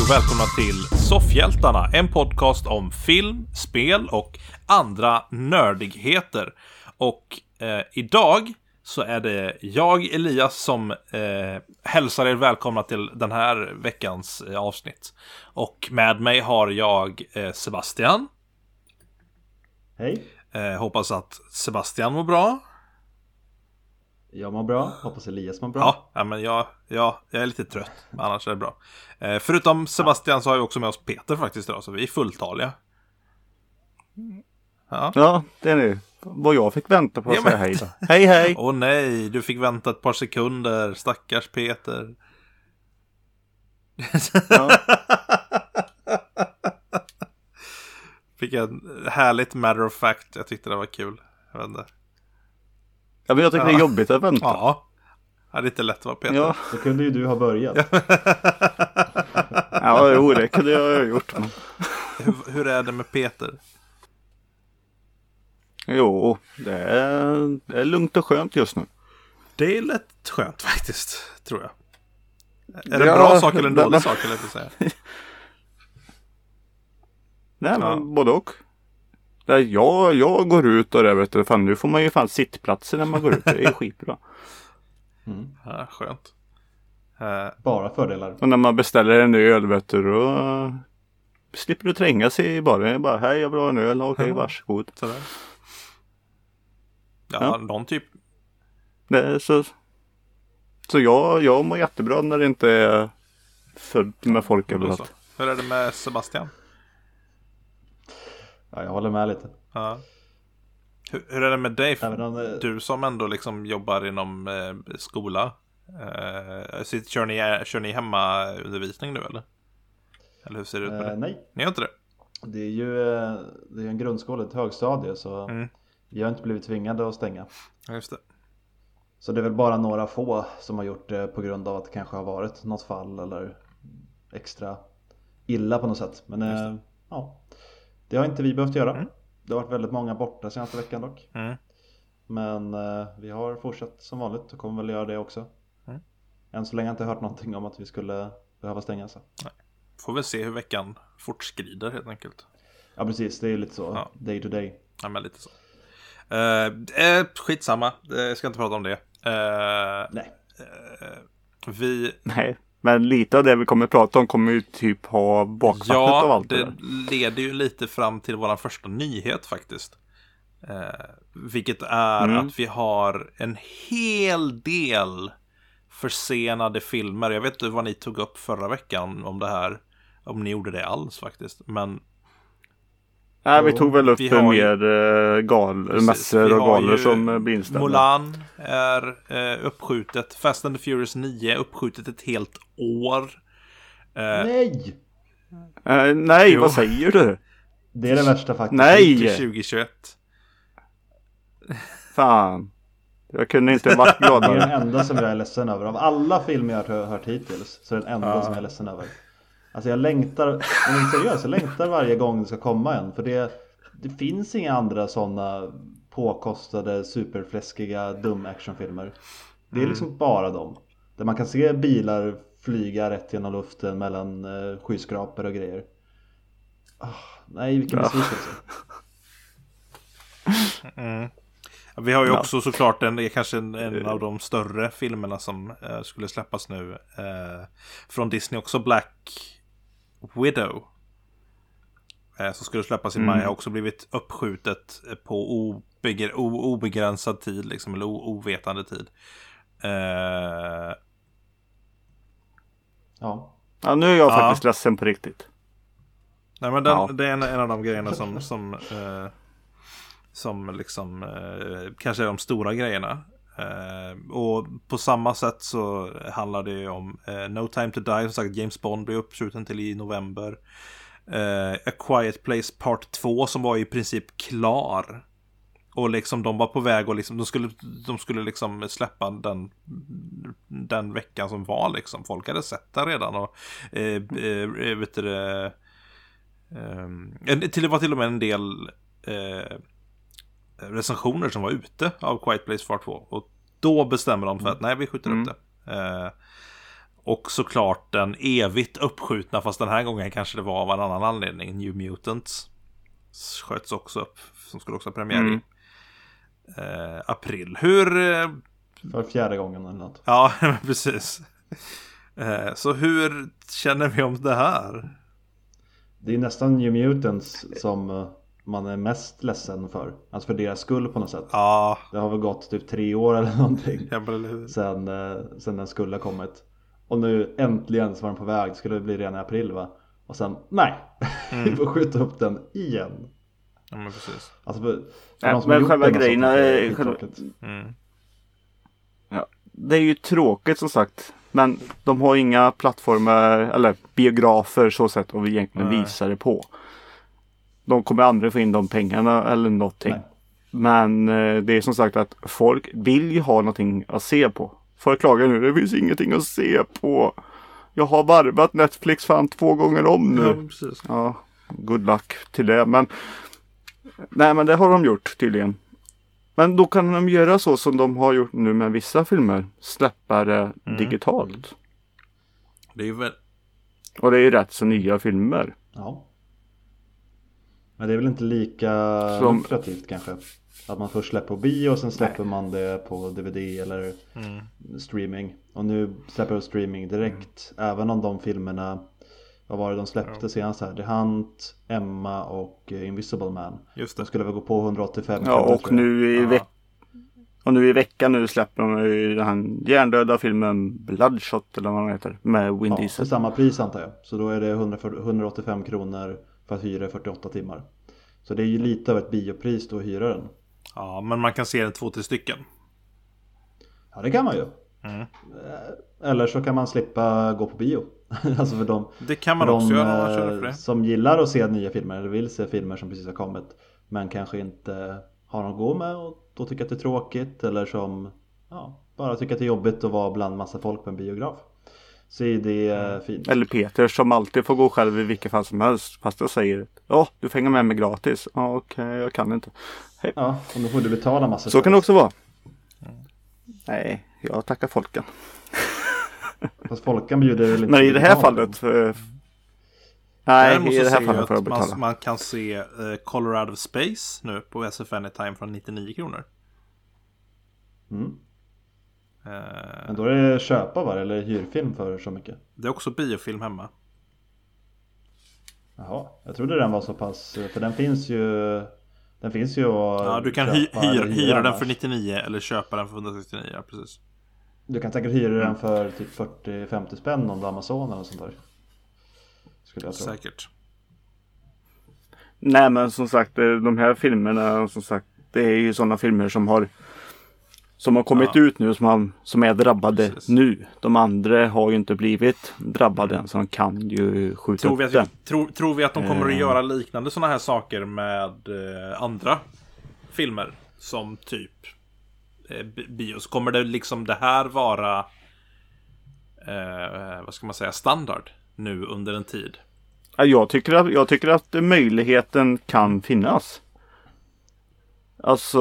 och välkomna till Soffhjältarna, en podcast om film, spel och andra nördigheter. Och idag så är det jag, Elias, som hälsar er välkomna till den här veckans avsnitt. Och med mig har jag Sebastian. Hej. Hoppas att Sebastian mår bra. Jag mår bra, hoppas Elias mår bra. Ja, men jag är lite trött, men annars är det bra. Förutom Sebastian så har vi också med oss Peter faktiskt idag, så vi är fulltaliga. Ja, det är nu. Vad jag fick vänta på att säga hej då. Hej, hej! Åh nej, du fick vänta ett par sekunder, stackars Peter. Ja. Fick en härligt matter of fact, jag tyckte det var kul. Jag vet inte. Ja, men jag tycker det är jobbigt att vänta. Ja, det är inte lätt att vara Peter. Ja. Så kunde ju du ha börjat. Ja, jo, det kunde jag ha gjort. Men... Hur är det med Peter? Jo, det är lugnt och skönt just nu. Det är lätt skönt faktiskt, tror jag. Är det en bra sak eller en dålig sak, eller inte säga? Nej, men både och. Jag går ut och det, vet du, fan, nu får man ju fan sittplatser när man går ut. Det är skitbra. Ja, skönt. Bara fördelar. Och när man beställer en öl, vet du, då slipper du tränga sig i baren. Bara, hej, jag vill ha en öl. Okej, varsågod. Sådär. Ja, någon typ. Så jag mår jättebra när det inte är fullt med folk överallt. Hur är det med Sebastian? Ja, jag håller med lite. Ja. Hur är det med dig? Även Du som ändå liksom jobbar inom skola. Kör ni hemmaundervisning nu eller? Eller hur ser det ut med det? Nej. Ni gör inte det? Det är ju en grundskola, ett högstadie, så vi har inte blivit tvingade att stänga. Ja, just det. Så det är väl bara några få som har gjort det på grund av att det kanske har varit något fall eller extra illa på något sätt. Men ja, det har inte vi behövt göra. Det har varit väldigt många borta senaste veckan dock. Men vi har fortsatt som vanligt och kommer väl göra det också. Än så länge har jag inte hört någonting om att vi skulle behöva stänga sig. Nej. Får väl se hur veckan fortskrider helt enkelt. Ja, precis, det är ju lite så, day to day. Ja, men lite så. Skitsamma, jag ska inte prata om det. Nej. Nej, men lite av det vi kommer att prata om kommer ju typ ha bakvattnet av allt det där. Leder ju lite fram till vår första nyhet faktiskt. Vilket är att vi har en hel del försenade filmer. Jag vet inte vad ni tog upp förra veckan om det här. Om ni gjorde det alls faktiskt. Men nej, vi tog väl upp mer mässor och galor som blir inställda. Mulan är uppskjutet. Fast and the Furious 9 är uppskjutet ett helt år. Nej! Nej, vad säger du? Det är det värsta faktiskt. Nej! Till 2021. Fan. Jag kunde inte varit gladare. Det är den enda som jag är ledsen över. Av alla filmer jag har hört hittills så är det den enda som jag är ledsen över. Alltså jag längtar, jag längtar varje gång det ska komma en. För det finns inga andra sådana påkostade, superfläskiga, dum actionfilmer. Det är liksom bara dem. Där man kan se bilar flyga rätt genom luften mellan skyskrapor och grejer. Nej, vilken besvikelse. Vi har ju också såklart kanske en av de större filmerna som skulle släppas nu från Disney också, Black Widow, som skulle släppas i maj, har också blivit uppskjutet på obegränsad tid liksom, eller ovetande tid. Ja, nu är jag faktiskt ledsen på riktigt. Nej, men det är en av de grejerna som liksom kanske är de stora grejerna. Och på samma sätt så handlar det om No Time to Die, som sagt. James Bond blir uppskjuten till i november. A Quiet Place Part 2 som var i princip klar. Och liksom de var på väg och liksom de skulle liksom släppa den veckan som var liksom. Folk hade sett den redan och vet du det, det var till och med en del recensioner som var ute av Quiet Place Part 2, och då bestämmer de för att nej, vi skjuter upp det. Och såklart den evigt uppskjutna, fast den här gången kanske det var av en annan anledning, New Mutants sköts också upp, som skulle också ha premiär i april. Hur... För 4:e gången eller något. Ja, precis. Så hur känner vi om det här? Det är nästan New Mutants som man är mest ledsen för. Alltså för deras skull på något sätt. Ja. Det har väl gått typ 3 år eller någonting. Sen den skulle ha kommit. Och nu äntligen så var den på väg. Skulle det bli redan i april, va? Och sen, nej. Vi får skjuta upp den igen. Ja, men precis. Alltså men själva grejerna är... Ja, det är ju tråkigt som sagt. Men de har inga plattformar eller biografer så sätt att vi egentligen visar det på. De kommer aldrig få in de pengarna eller någonting. Nej. Men det är som sagt att folk vill ju ha någonting att se på. Folk klagar nu, det finns ingenting att se på. Jag har varvat Netflix fan 2 gånger om nu. Ja, precis. Ja, good luck till det. Men nej, men det har de gjort tydligen. Men då kan de göra så som de har gjort nu med vissa filmer. Släppa det digitalt. Det är ju väl... Och det är ju rätt så nya filmer. Ja. Men det är väl inte lika lukrativt kanske. Att man först släpper på bio och sen släpper man det på DVD eller streaming. Och nu släpper de streaming direkt. Även om de filmerna, vad var det de släppte senast här? The Hunt, Emma och Invisible Man. Just det. De skulle väl gå på 185 ja, och nu i veckan nu släpper de ju den här hjärndöda filmen Bloodshot eller vad den heter. Med Vin Diesel. För samma pris antar jag. Så då är det 185 kronor för att hyra 48 timmar. Så det är ju lite av ett biopris då att hyra den. Ja, men man kan se den 2-3 stycken. Ja, det kan man ju. Eller så kan man slippa gå på bio. Alltså för det kan man också göra för det. Som gillar att se nya filmer eller vill se filmer som precis har kommit. Men kanske inte har någon att gå med och då tycker att det är tråkigt. Eller som bara tycker att det är jobbigt att vara bland massa folk på en biograf. Så är det fint. Eller Peter som alltid får gå själv i vilka fall som helst. Fast jag säger, du får hänga med mig gratis. Ja, okej, jag kan inte. Hej. Ja, och då får du betala massa. Så kan det också vara. Nej, jag tackar folken. Fast folken bjuder väl inte. Men i det här fallet... Nej, i det här fallet får jag betala. Man kan se Colorado Space nu på SF Anytime från 99 kronor. Men då är det köpa, va? Eller hyrfilm för så mycket? Det är också biofilm hemma. Jaha, jag trodde den var så pass. För den finns ju ja, du kan hyra den för 99 eller köpa den för 169, ja, precis. Du kan säkert hyra den för typ 40-50 spänn om du har Amazon eller sånt där. Skulle jag tro. Säkert. Nej, men som sagt, de här filmerna, som sagt, det är ju sådana filmer som har kommit ut nu, som är drabbade nu. De andra har ju inte blivit drabbade än, så de kan ju skjuta upp det. Tror vi att de kommer att göra liknande sådana här saker med andra filmer som typ bios? Kommer det liksom det här vara vad ska man säga, standard nu under en tid? Jag tycker att möjligheten kan finnas. Alltså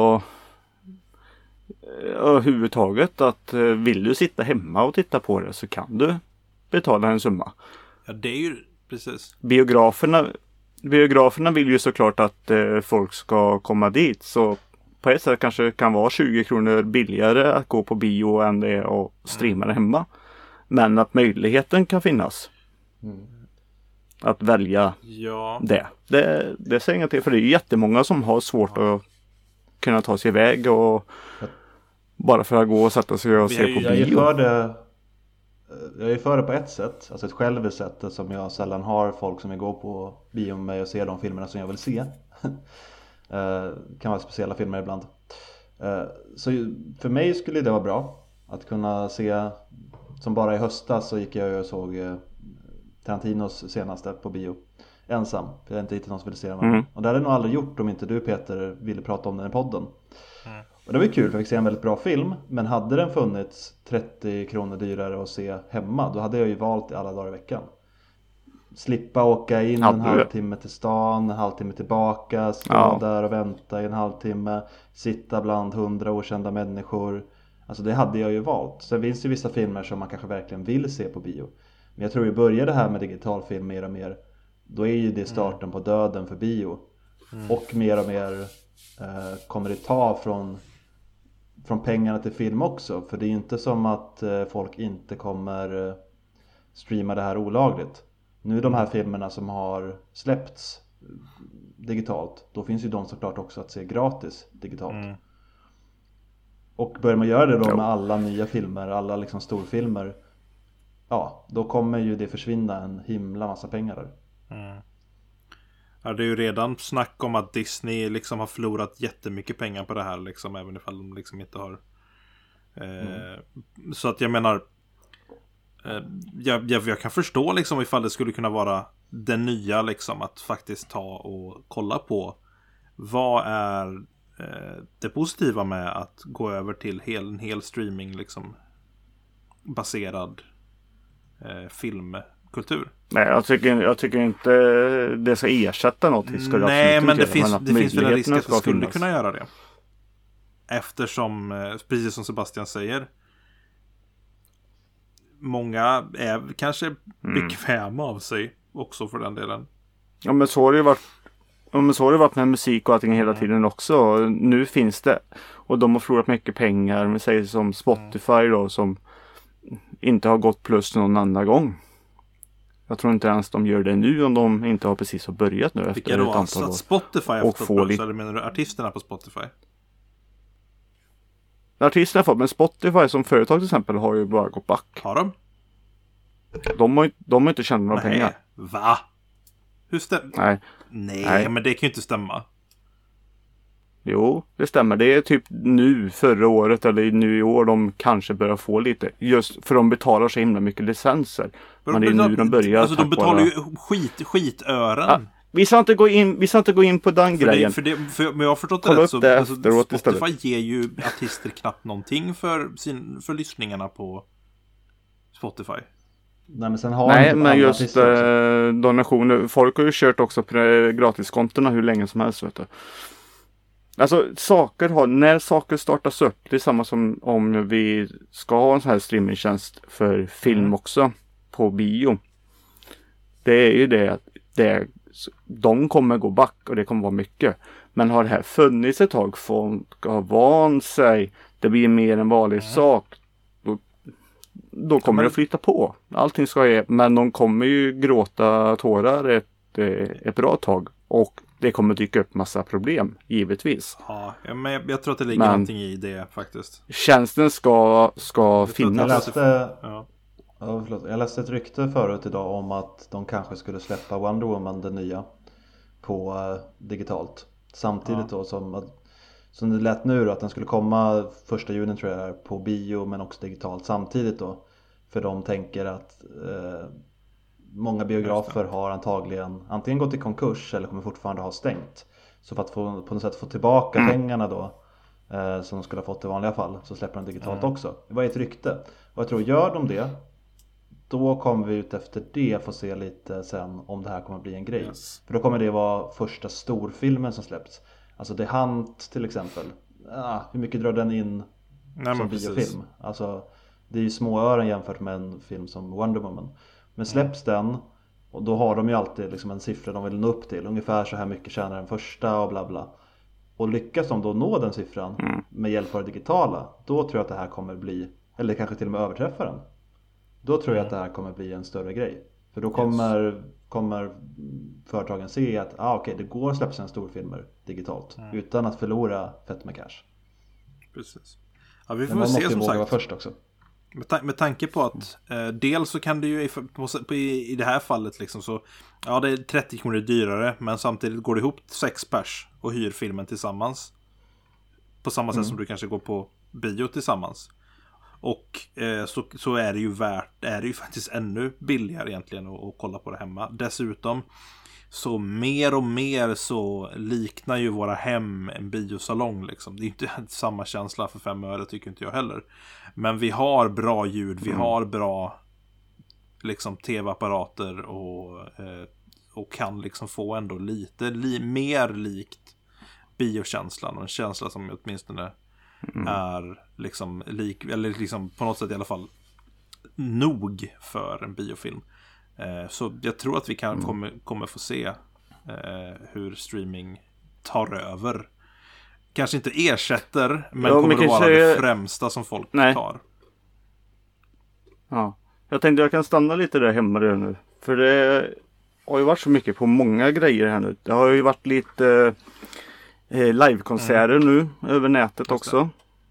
överhuvudtaget att vill du sitta hemma och titta på det så kan du betala en summa. Ja, det är ju precis. Biograferna vill ju såklart att folk ska komma dit, så på ett sätt kanske det kan vara 20 kronor billigare att gå på bio än det och streama det hemma. Men att möjligheten kan finnas. Att välja det säger inget till, för det är jättemånga som har svårt att kunna ta sig iväg och bara för att gå och sätta sig och se på bio. Jag är för det på ett sätt, alltså ett självsätt som jag sällan har folk som vill gå på bio med mig och se de filmerna som jag vill se. Kan vara speciella filmer ibland. Så för mig skulle det vara bra att kunna se, som bara i höstas så gick jag och såg Tarantinos senaste på bio ensam, för jag har inte hittat någon som vill se den. Och det hade jag nog aldrig gjort om inte du, Peter, ville prata om den i podden. Och det var ju kul, för jag fick se en väldigt bra film. Men hade den funnits 30 kronor dyrare att se hemma, då hade jag ju valt alla dagar i veckan. Slippa åka in en halvtimme till stan, en halvtimme tillbaka, stå där och vänta i en halvtimme, sitta bland 100 okända människor. Alltså det hade jag ju valt. Sen finns det vissa filmer som man kanske verkligen vill se på bio. Men jag tror ju börjar det här med digitalfilm mer och mer, då är ju det starten på döden för bio. Och mer kommer det ta från pengarna till film också. För det är ju inte som att folk inte kommer streama det här olagligt. Nu de här filmerna som har släppts digitalt, då finns ju de såklart också att se gratis digitalt. Och börjar man göra det då med alla nya filmer, alla liksom storfilmer, ja, då kommer ju det försvinna en himla massa pengar där. Ja, det är ju redan snack om att Disney liksom har förlorat jättemycket pengar på det här liksom, även ifall de liksom inte har så att jag menar jag kan förstå liksom ifall det skulle kunna vara den nya liksom, att faktiskt ta och kolla på vad är det positiva med att gå över till en hel streaming liksom baserad filmkultur. Nej, jag tycker inte det ska ersätta något. Nej, men det finns väl en risk att det skulle kunna göra det. Eftersom, precis som Sebastian säger, många är kanske bekväma av sig också för den delen. Ja, men så har det varit med musik och allting hela tiden också. Nu finns det. Och de har förlorat mycket pengar. Men säger som Spotify då, som inte har gått plus någon annan gång. Jag tror inte ens de gör det nu om de inte har precis har börjat nu. Vilka efter då? Ett antal år. Att Spotify har fått plus, eller menar du artisterna på Spotify? Artisterna har fått, men Spotify som företag till exempel har ju bara gått back. Har de? De har inte tjänat några pengar. Va? Hur stämmer? Nej, men det kan ju inte stämma. Jo, det stämmer. Det är typ nu, förra året eller nu i år de kanske börjar få lite. Just för de betalar så himla mycket licenser. Men det är nu de börjar. Alltså de betalar ju skitören. Ja, vi ska inte gå in på den grejen. Men jag har förstått det rätt så Spotify istället. Ger ju artister knappt någonting för lyssningarna på Spotify. Nej, men sen har men just donationer. Folk har ju kört också på gratiskontona hur länge som helst, vet du. Alltså när saker startas upp, det är samma som om vi ska ha en sån här streamingtjänst för film också på bio. Det är ju det att de kommer gå back och det kommer vara mycket. Men har det här funnits ett tag, folk har vant sig, det blir mer en vanlig sak, då kommer det flytta på. Allting ska ge, men de kommer ju gråta tårar ett bra tag och det kommer dyka upp massa problem, givetvis. Ja, men jag tror att det ligger någonting i det faktiskt. Tjänsten ska finnas. Jag läste ett rykte förut idag om att de kanske skulle släppa Wonder Woman, den nya, på digitalt. Samtidigt då som det lät nu då, att den skulle komma 1 juni tror jag på bio men också digitalt samtidigt då. För de tänker att många biografer har antagligen antingen gått i konkurs eller kommer fortfarande ha stängt. Så för att på något sätt få tillbaka pengarna då som de skulle ha fått i vanliga fall, så släpper de digitalt också. Det var ett rykte. Och jag tror, gör de det, då kommer vi ut efter det få se lite sen om det här kommer bli en grej. Yes. För då kommer det vara första storfilmen som släpps. Alltså The Hunt till exempel. Hur mycket drar den in som biofilm? Alltså, det är ju små öron jämfört med en film som Wonder Woman. Men släpps den, och då har de ju alltid liksom en siffra de vill nå upp till. Ungefär så här mycket tjänar den första och bla bla. Och lyckas de då nå den siffran med hjälp av det digitala, då tror jag att det här kommer bli, eller kanske till och med överträffa den. Då tror jag att det här kommer bli en större grej. För då kommer företagen se att okej, det går att släppa sina storfilmer digitalt utan att förlora fett med cash. Precis. Ja, vi får väl se som sagt. Vara först också. Med tanke på att dels så kan det ju i det här fallet liksom så, ja, det är 30 kronor dyrare, men samtidigt går det ihop 6 pers och hyr filmen tillsammans på samma sätt som du kanske går på bio tillsammans. Och så är det ju faktiskt ännu billigare egentligen att kolla på det hemma. Dessutom så mer och mer så liknar ju våra hem en biosalong liksom. Det är inte samma känsla för 5 öre, tycker inte jag heller. Men vi har bra ljud, vi har bra liksom tv-apparater och kan liksom få ändå lite mer likt biokänslan, och en känsla som åtminstone är liksom eller liksom på något sätt i alla fall nog för en biofilm. Så jag tror att vi kommer få se hur streaming tar över. Kanske inte ersätter, men kommer att vara det främsta som folk tar. Ja, jag tänkte jag kan stanna lite där hemma nu. För det har ju varit så mycket på många grejer här nu. Det har ju varit lite livekonserter nu över nätet också.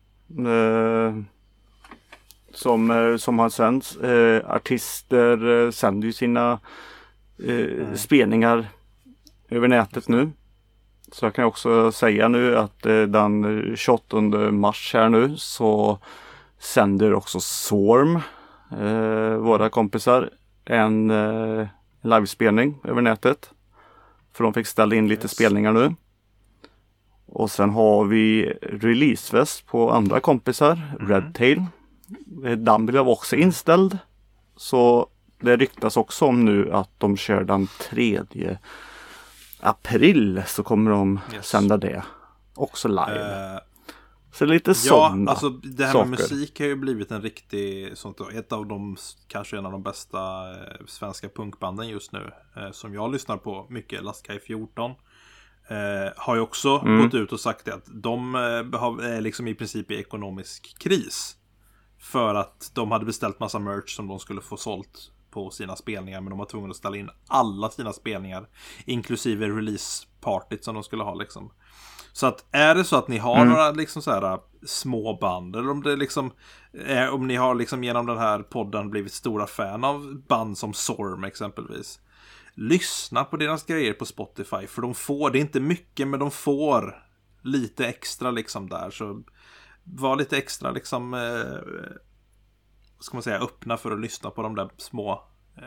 Som har sänds. Artister sänder ju sina spelningar över nätet nu. Så jag kan också säga nu att den 28 mars här nu så sänder också Swarm, våra kompisar, en livespelning över nätet. För de fick ställa in lite spelningar nu. Och sen har vi releasefest på andra kompisar, Redtail. Den blev också inställd. Så det ryktas också om nu att de kör den 3 april så kommer de sända det också live. Så lite sådana alltså det här med musik har ju blivit en riktig ett av de, kanske en av de bästa svenska punkbanden just nu som jag lyssnar på mycket. Lastkaj 14 har ju också gått ut och sagt att de har liksom i princip i ekonomisk kris för att de hade beställt massa merch som de skulle få sålt på sina spelningar, men de var tvungna att ställa in alla sina spelningar inklusive release-partyt som de skulle ha liksom. Så att är det så att ni har några liksom så här små band, eller om det liksom om ni har liksom genom den här podden blivit stora fan av band som Sorm exempelvis, lyssna på deras grejer på Spotify, för de får, det är inte mycket, men de får lite extra liksom där, så var lite extra liksom ska man säga öppna för att lyssna på de där små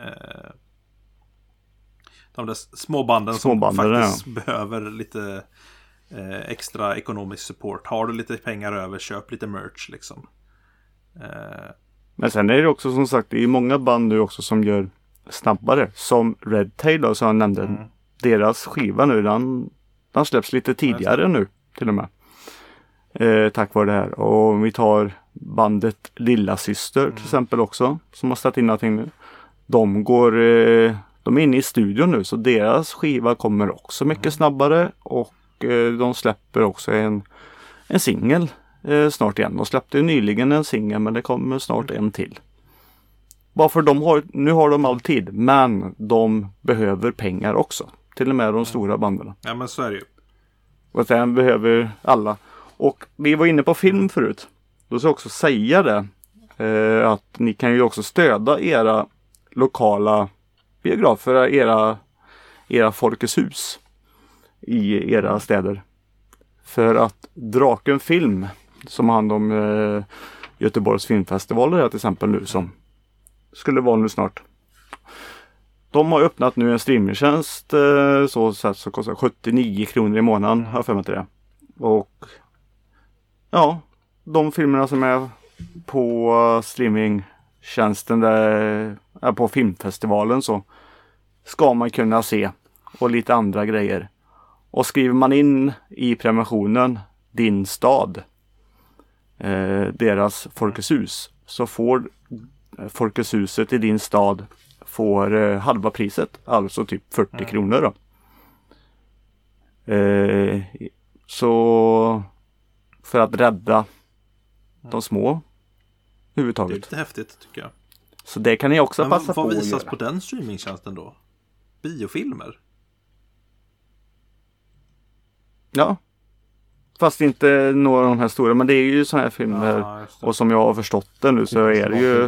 banden som faktiskt behöver lite extra ekonomisk support. Har du lite pengar över, köp lite merch liksom. Men sen är det också som sagt, det är många band nu också som gör snabbare, som Redtail då, som jag nämnde. Deras skiva nu, den släpps lite tidigare nu till och med. Tack vare det här. Och vi tar bandet Lilla Syster till exempel också, som har ställt in någonting nu. De är inne i studion nu, så deras skiva kommer också mycket snabbare, och de släpper också en singel snart igen. De släppte ju nyligen en singel, men det kommer snart en till. Bara för nu har de all tid, men de behöver pengar också. Till och med de stora banden. Ja, men så är det ju. Och sen behöver alla. Och vi var inne på film förut. Då ska jag också säga det. Att ni kan ju också stödja era lokala biografer, era Folkets hus i era städer. För att Draken Film, som har hand om Göteborgs filmfestivaler här till exempel nu, som skulle vara nu snart. De har öppnat nu en streamingtjänst så kostar 79 kronor i månaden, har jag för mig till det. Och ja, de filmerna som är på streamingtjänsten där, på filmfestivalen, så ska man kunna se, och lite andra grejer. Och skriver man in i prenumeration din stad, deras Folkets hus, så får Folkets huset i din stad får halva priset, alltså typ 40 kronor då. Så för att rädda de små huvudtaget. Det är lite häftigt tycker jag. Så det kan ni också passa på att göra. Vad visas på den streamingtjänsten då? Biofilmer? Ja. Fast inte några av de här stora, men det är ju sådana här filmer, och som jag har förstått det nu så är det ju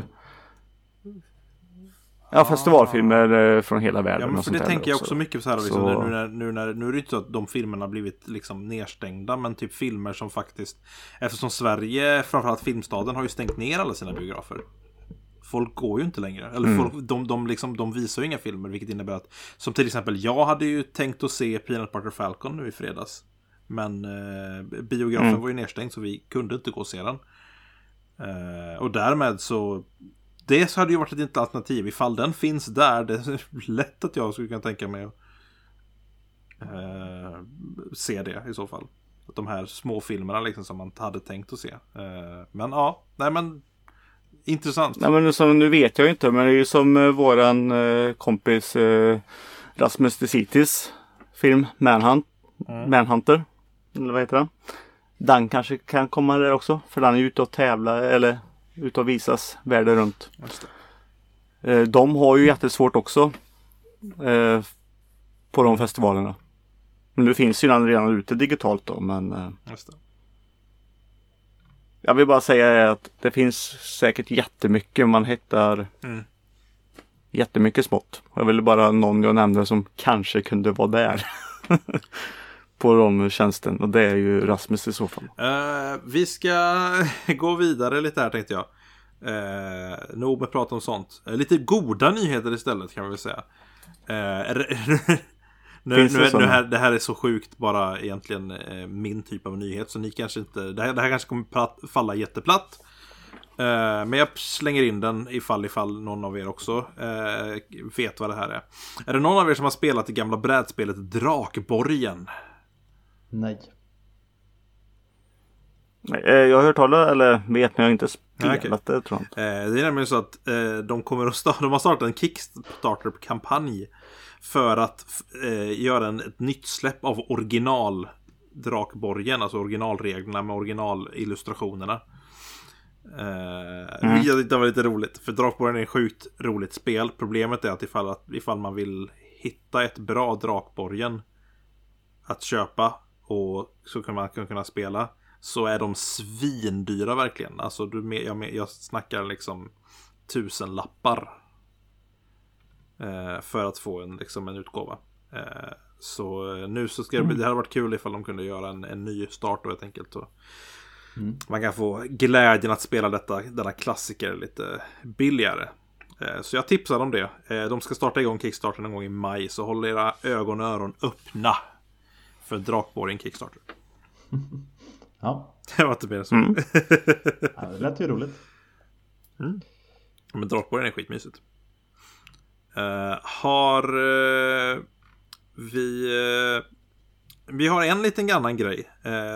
festivalfilmer från hela världen. Ja, men för och det tänker jag också så. mycket så här liksom, så... nu är det inte så att de filmerna blivit liksom nedstängda, men typ filmer som faktiskt, eftersom Sverige, framförallt Filmstaden, har ju stängt ner alla sina biografer. Folk går ju inte längre. Eller de visar ju inga filmer, vilket innebär att, som till exempel, jag hade ju tänkt att se Peanut Butter Falcon nu i fredags. Men biografen var ju nedstängd, så vi kunde inte gå och se den. Och därmed så, det så hade ju varit ett alternativ. Ifall den finns där, det är lätt att jag skulle kunna tänka mig att se det i så fall. de här små filmerna liksom som man hade tänkt att se. Men ja, nej men intressant. Nej, men som, nu vet jag inte, men det är ju som våran kompis Rasmus Desitis film Manhunter, eller vad heter den? Den kanske kan komma där också, för den är ute och tävla eller ute och visas världen runt. Just det. De har ju jättesvårt också på de festivalerna. Men nu finns ju den redan ute digitalt då, men Just det. Jag vill bara säga att det finns säkert jättemycket man hittar jättemycket smått. Jag ville bara någon jag nämnde som kanske kunde vara där på de tjänsten, och det är ju Rasmus i så fall. Vi ska gå vidare lite här tänkte jag. Nog med prat om sånt. Lite goda nyheter istället kan vi väl säga. Det här är så sjukt bara egentligen min typ av nyhet, så ni kanske inte, det här kanske kommer falla jätteplatt, men jag slänger in den ifall någon av er också vet vad det här är det någon av er som har spelat det gamla brädspelet Drakborgen? Nej. Jag har hört talas eller vet, men jag har inte spelat det, tror jag. Det är nämligen så att de har startat en Kickstarter-kampanj för att göra ett nytt släpp av original Drakborgen, alltså originalreglerna med originalillustrationerna. Det var lite roligt, för Drakborgen är ett sjukt roligt spel. Problemet är att ifall man vill hitta ett bra Drakborgen att köpa och så kan man kunna spela, så är de svindyra verkligen. Alltså jag snackar liksom 1000 lappar för att få en utgåva. Så nu så ska det hade varit kul ifall de kunde göra en ny start då, helt enkelt. Man kan få glädjen att spela denna klassiker lite billigare. Så jag tipsar om det. De ska starta igång Kickstarter någon gång i maj, så håll era ögon och öron öppna för Drakborgen Kickstarter. Ja. Det var inte mer så. Ja, det lät ju roligt. Men Drakborgen är skitmysigt. Vi har en liten annan grej.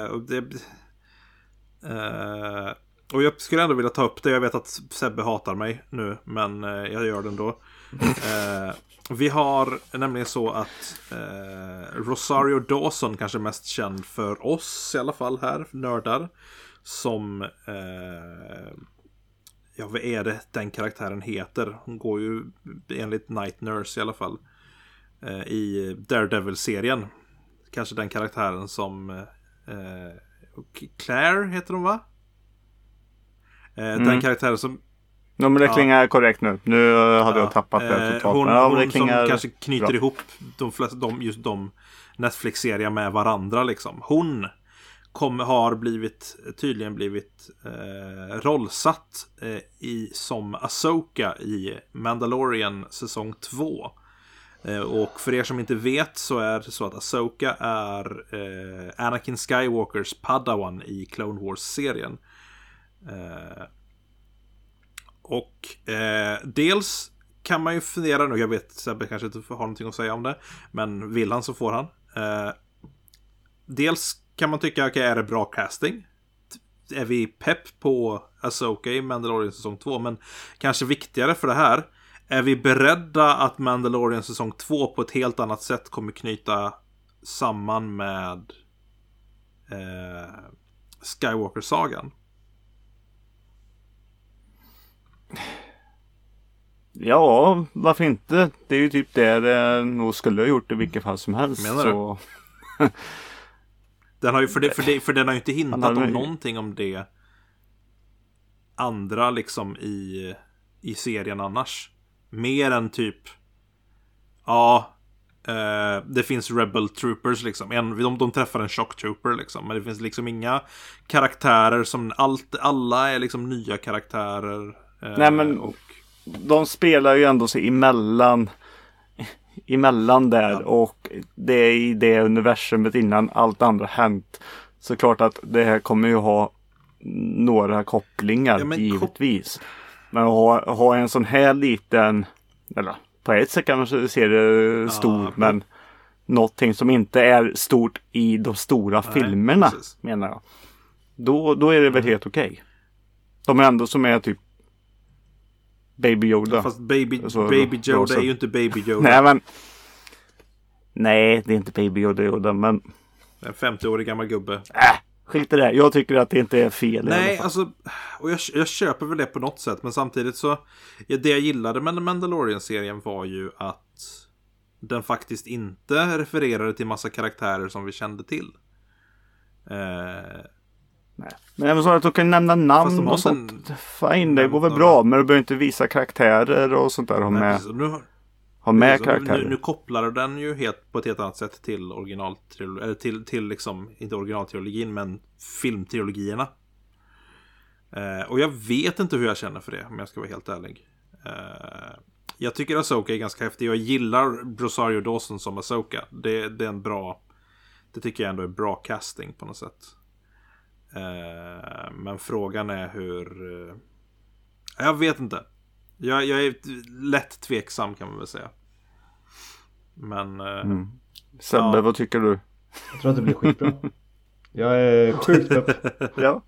Och jag skulle ändå vilja ta upp det. Jag vet att Sebbe hatar mig nu, men jag gör det ändå. Vi har nämligen så att Rosario Dawson, kanske mest känd för oss i alla fall här, nördar, som vad är det den karaktären heter? Hon går ju enligt Night Nurse i alla fall i Daredevil-serien. Kanske den karaktären som Claire heter hon, va? Den karaktären som men det klingar korrekt nu. Nu hade jag tappat det totalt. Hon som kanske knyter ihop de Netflix-serier med varandra liksom. Hon har tydligen blivit rollsatt som Ahsoka i Mandalorian säsong 2. Och för er som inte vet så är det så att Ahsoka är Anakin Skywalkers padawan i Clone Wars-serien. Och dels kan man ju fundera nu, jag vet Sebbe kanske inte har någonting att säga om det, men vill han så får han. Dels kan man tycka, är det bra casting? Är vi pepp på Ahsoka i Mandalorian säsong 2? Men kanske viktigare för det här, är vi beredda att Mandalorian säsong 2 på ett helt annat sätt kommer knyta samman med Skywalker-sagan? Ja, varför inte? Det är ju typ det nog skulle ha gjort i vilket fall som helst. Menar så... du? Den har ju för den har ju inte hintat om någonting om det andra liksom i serien annars. Mer än typ det finns Rebel Troopers liksom. De träffar en Shock Trooper liksom. Men det finns liksom inga karaktärer som alla är liksom nya karaktärer. Nej, men de spelar ju ändå sig emellan där, och det är i det universumet innan allt andra hänt. Så klart att det här kommer ju ha några kopplingar, givetvis. Men ha en sån här liten, eller på ett sätt kan man se det stor, men någonting som inte är stort i de stora filmerna, precis. menar jag. Då är det väl helt okej. De är ändå som är typ Baby Yoda. Fast Baby Yoda Rosa. är ju inte Baby Yoda. Nej, det är inte Baby Yoda, men En 50-årig gammal gubbe. skit i det. Jag tycker att det inte är fel. Nej, alltså, och jag köper väl det på något sätt, men samtidigt så, det jag gillade med Mandalorian-serien var ju att den faktiskt inte refererade till massa karaktärer som vi kände till. Nej. Men jag sa att du kan nämna namn och sånt. Fine, det går väl bra, men du behöver inte visa karaktärer och sånt där. Nu kopplar den ju på ett helt annat sätt till originaltrilogin, eller till liksom, inte originaltrilogin, men filmtrilogierna. Och jag vet inte hur jag känner för det, om jag ska vara helt ärlig. Jag tycker Ahsoka är ganska häftig. Jag gillar Rosario Dawson som Ahsoka. Det är en bra, det tycker jag ändå är bra casting på något sätt. Men frågan är hur, jag vet inte. Jag är lätt tveksam, kan man väl säga. Men Sebbe, vad tycker du? Jag tror att det blir skitbra. Jag är sjukt pepp. Ja.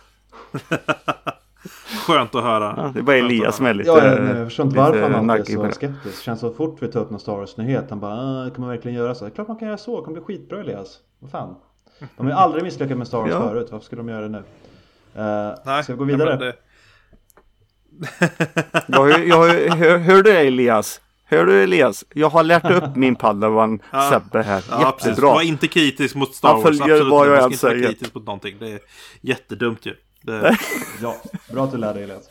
Skönt att höra. Ja, det är bara Elias som är lite. Jag förstår inte varför han alltid är så skeptisk. Känns så fort vi tar upp någon Star Wars-nyhet. Han bara, kan man verkligen göra så? Klart man kan göra så, det kommer bli skitbra, Elias. Vad fan? De har ju aldrig misslyckats med Star Wars förut. Varför skulle de göra det nu? Ska vi gå vidare? Hör du Elias? Hör du Elias? Jag har lärt upp min Padawan Sebbe här. Jättebra. Var inte kritisk mot Star Wars. Absolut, vad jag inte vara kritisk mot någonting. Det är jättedumt ju. Ja, bra att du lär dig, Elias.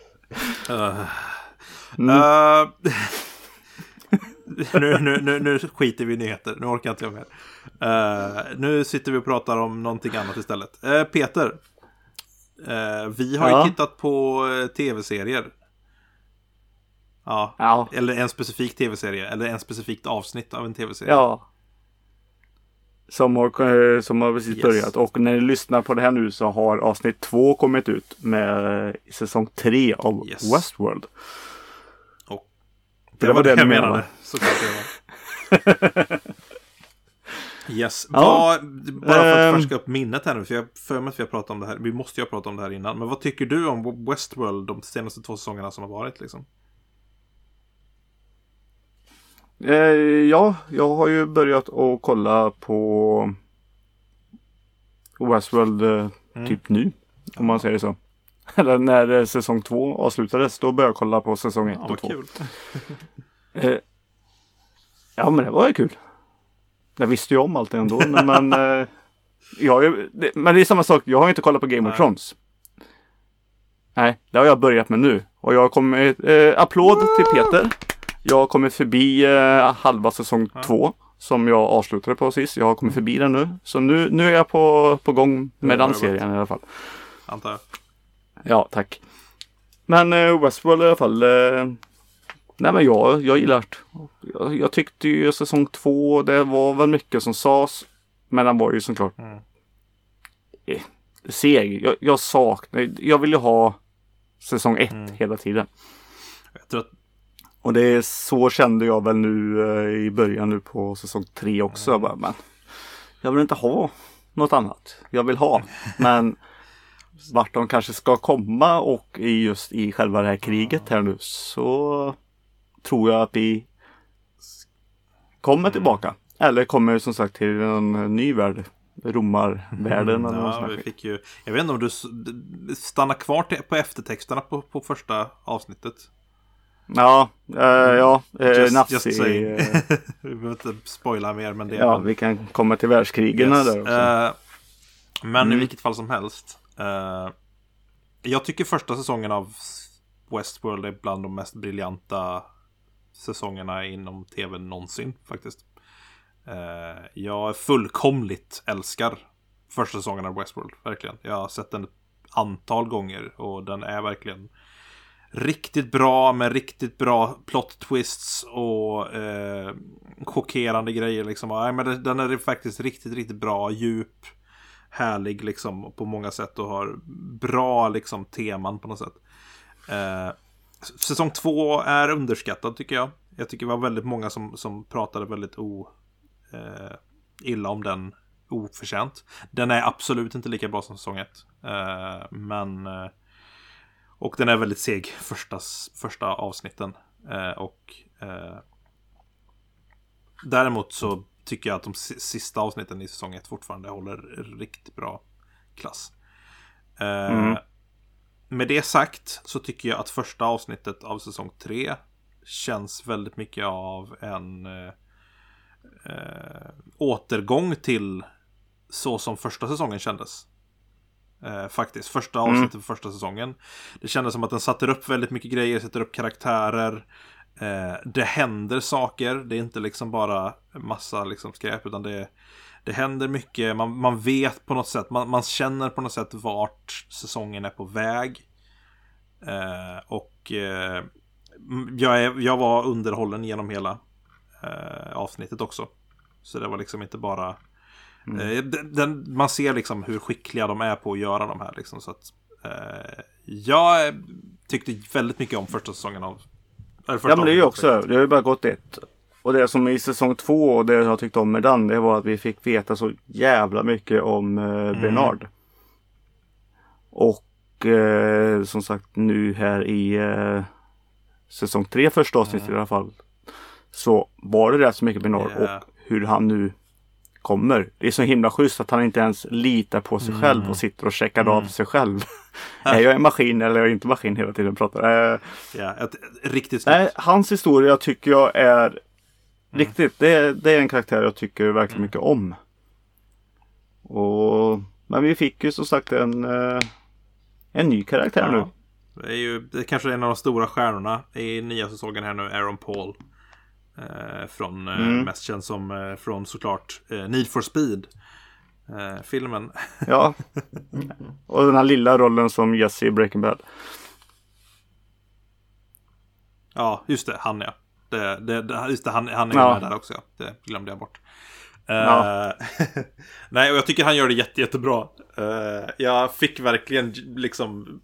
Nu skiter vi i nyheter. Nu orkar jag inte mer. Nu sitter vi och pratar om någonting annat istället. Peter, vi har ju tittat på tv-serier. Ja. Eller en specifik tv-serie. Eller en specifikt avsnitt av en tv-serie. Ja. Som har precis börjat. Och när ni lyssnar på det här nu så har avsnitt 2 kommit ut med säsong 3 av Westworld. Och det var det jag menade. Såklart det var. Yes. Bara för att färska upp minnet här nu. För jag för mig att vi har pratat om det här. Vi måste ju ha pratat om det här innan. Men vad tycker du om Westworld de senaste 2 säsongerna som har varit liksom? Ja, jag har ju börjat att kolla på Westworld typ nu, om man säger så. Eller när säsong 2 avslutades, då började jag kolla på säsong 1 och 2. Kul. Ja, men det var ju kul. Jag visste ju om allt ändå, men men det är samma sak, jag har inte kollat på Game of Thrones. Nej, det har jag börjat med nu. Och jag kommer applåd till Peter. Jag har kommit förbi halva säsong 2 som jag avslutade på sist. Jag har kommit förbi den nu. Så nu är jag på gång med den serien i alla fall. Antar jag. Ja, tack. Men Westworld i alla fall. Nej, men jag gillar det. Jag tyckte ju säsong 2, det var väl mycket som sades. Men den var ju såklart seg. Jag saknar. Jag vill ju ha säsong 1 hela tiden. Jag tror att och det är så kände jag väl nu i början nu på säsong 3 också. Men jag vill inte ha något annat. Jag vill ha. Men vart de kanske ska komma och just i själva det här kriget här nu så tror jag att vi kommer tillbaka. Eller kommer som sagt till en ny värld. Romarvärlden eller något sånt. Vi fick ju, jag vet inte om du stannar kvar på eftertexterna på första avsnittet. Ja, Just saying. Vi behöver inte spoila mer, men det ja, vi kan komma till världskrigerna där också. Men i vilket fall som helst. Jag tycker första säsongen av Westworld är bland de mest briljanta säsongerna inom tv någonsin faktiskt. Jag fullkomligt älskar första säsongen av Westworld, verkligen. Jag har sett den ett antal gånger och den är verkligen riktigt bra med riktigt bra plot twists och chockerande grejer liksom. Men den är faktiskt riktigt bra, djup, härlig liksom på många sätt och har bra liksom teman på något sätt. Säsong 2 är underskattad tycker jag. Jag tycker det var väldigt många som pratade väldigt illa om den oförtjänt. Den är absolut inte lika bra som säsong 1. Men och den är väldigt seg första avsnitten. Och däremot så tycker jag att de sista avsnitten i säsong 1 fortfarande håller riktigt bra klass. Med det sagt så tycker jag att första avsnittet av säsong 3 känns väldigt mycket av en återgång till så som första säsongen kändes. Faktiskt, första avsnittet för första säsongen. Det kändes som att den satte upp väldigt mycket grejer, sätter upp karaktärer. Det händer saker. Det är inte liksom bara massa liksom skräp, utan det händer mycket. Man vet på något sätt, man känner på något sätt vart säsongen är på väg. Och jag var underhållen genom hela avsnittet också. Så det var liksom inte bara man ser liksom hur skickliga de är på att göra de här liksom, så att jag tyckte väldigt mycket om första säsongen av ja, men det är ju också, det har ju bara gått ett. Och det som i säsong 2 och det jag tyckte om med den, det var att vi fick veta så jävla mycket om Bernard. Och som sagt nu här i säsong 3 första avsnittet i alla fall, så var det rätt så mycket Bernard och hur han nu kommer. Det är så himla schysst att han inte ens litar på sig själv och sitter och checkar av sig själv. Är jag en maskin eller är jag inte maskin hela tiden pratar? Riktigt snyggt. Hans historia tycker jag är riktigt. Det är en karaktär jag tycker verkligen mycket om. Men vi fick ju som sagt en ny karaktär nu. Det är kanske en av de stora stjärnorna i nya säsongen här nu, Aaron Paul. Från mest känd som från såklart Need for Speed filmen. Ja. Och den här lilla rollen som Jesse i Breaking Bad. Ja, just det, han just det, han är med där också. Det glömde jag bort. Nej, och jag tycker han gör det jättebra. Jag fick verkligen liksom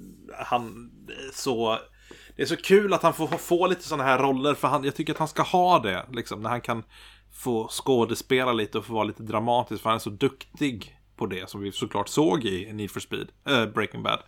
det är så kul att han får få lite såna här roller, för jag tycker att han ska ha det liksom, när han kan få skådespela lite och få vara lite dramatisk, för han är så duktig på det, som vi såklart såg i Need for Speed, Breaking Bad.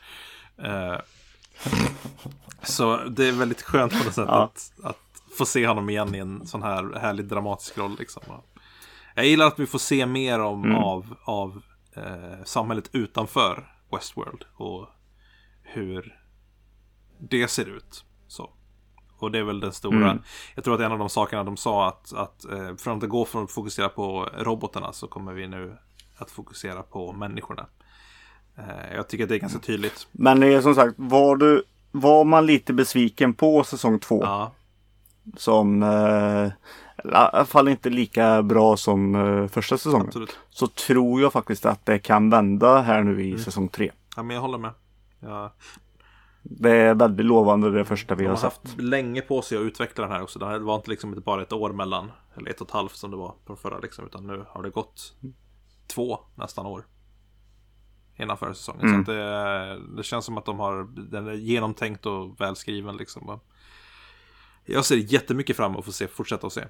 Så det är väldigt skönt på något sätt att få se honom igen i en sån här härlig dramatisk roll liksom. Jag gillar att vi får se mer av samhället utanför Westworld och hur det ser ut så. Och det är väl den stora jag tror att en av de sakerna de sa att från att det går från att fokusera på robotarna, så kommer vi nu att fokusera på människorna. Jag tycker att det är ganska tydligt. Men som sagt, var man lite besviken på säsong 2? Ja. Som i alla fall inte lika bra som första säsongen. Absolut. Så tror jag faktiskt att det kan vända här nu i säsong 3. Ja, men jag håller med. Ja. Det är väldigt lovande det första vi har sett. Haft länge på sig att utveckla den här också. Det var inte liksom bara ett år mellan, eller 1,5 som det var på förra liksom, utan nu har det gått 2 nästan år innan förra säsongen. Så att det känns som att den är genomtänkt och välskriven liksom. Jag ser jättemycket fram emot att få fortsätta att se.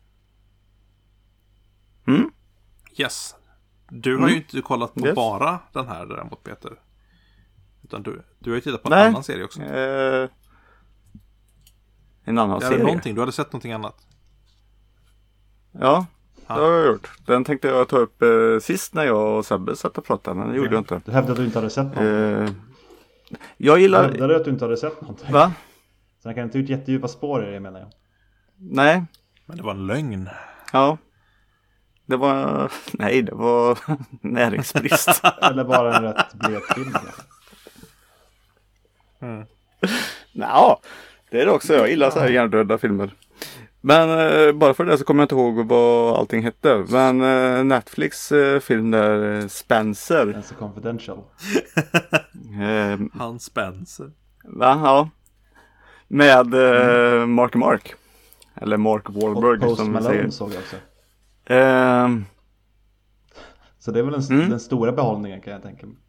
Yes. Du har ju inte kollat på bara den här däremot, Peter. Utan du har ju tittat på en annan serie också. En annan serie? Någonting. Du hade sett någonting annat. Ja, det har jag gjort. Den tänkte jag ta upp sist när jag och Sebbe satt och pratade, men det gjorde jag inte. Du hävdade att du inte hade sett någonting. Jag gillar... Du hävdade att du inte hade sett någonting. Va? Så jag kan inte ut jättedjupa spår i det, menar jag. Nej. Men det var en lögn. Ja. Det var näringsbrist. Eller bara en rätt blek film. Ja, det är det också. Jag gillar så här hjärndöda filmer. Men bara för det så kommer jag inte ihåg vad allting hette. Men Netflix film där Spencer. Spencer Confidential. Han Spencer. Va? Ja. Med Mark. Eller Mark Wahlberg Post som Malone säger. såg jag också. Så det är väl den stora behållningen, kan jag tänka mig.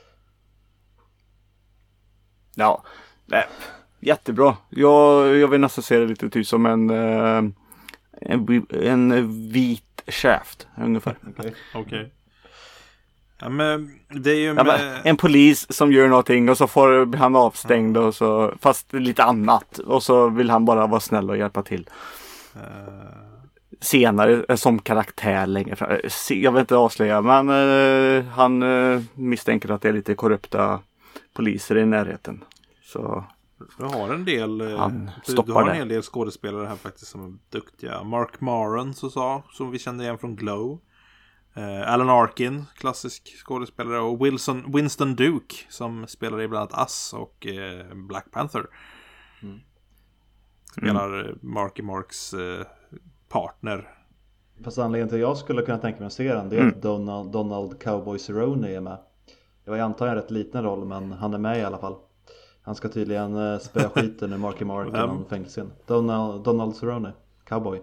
Ja, jättebra. Jag vill nästan se det lite typ som en vit Shaft ungefär. Okej. Ja, men det är ju en polis som gör någonting och så får han avstängd och så, fast lite annat, och så vill han bara vara snäll och hjälpa till. Senare som karaktär längre fram. Jag vill inte avslöja, men han misstänker att det är lite korrupta poliser i närheten. Så du har en del en del skådespelare här faktiskt som är duktiga. Mark Maron som vi kände igen från Glow. Alan Arkin, klassisk skådespelare, och Winston Duke som spelar i bland annat Us och Black Panther. Spelar Marks partner. Fast anledningen till att jag skulle kunna tänka mig att se den, det är att Donald Cowboy Cerrone är med. Det var antagligen en rätt liten roll, men han är med i alla fall. Han ska tydligen spöa skiten ur Marky Mark i någon fängelse. Donald Cerrone, cowboy.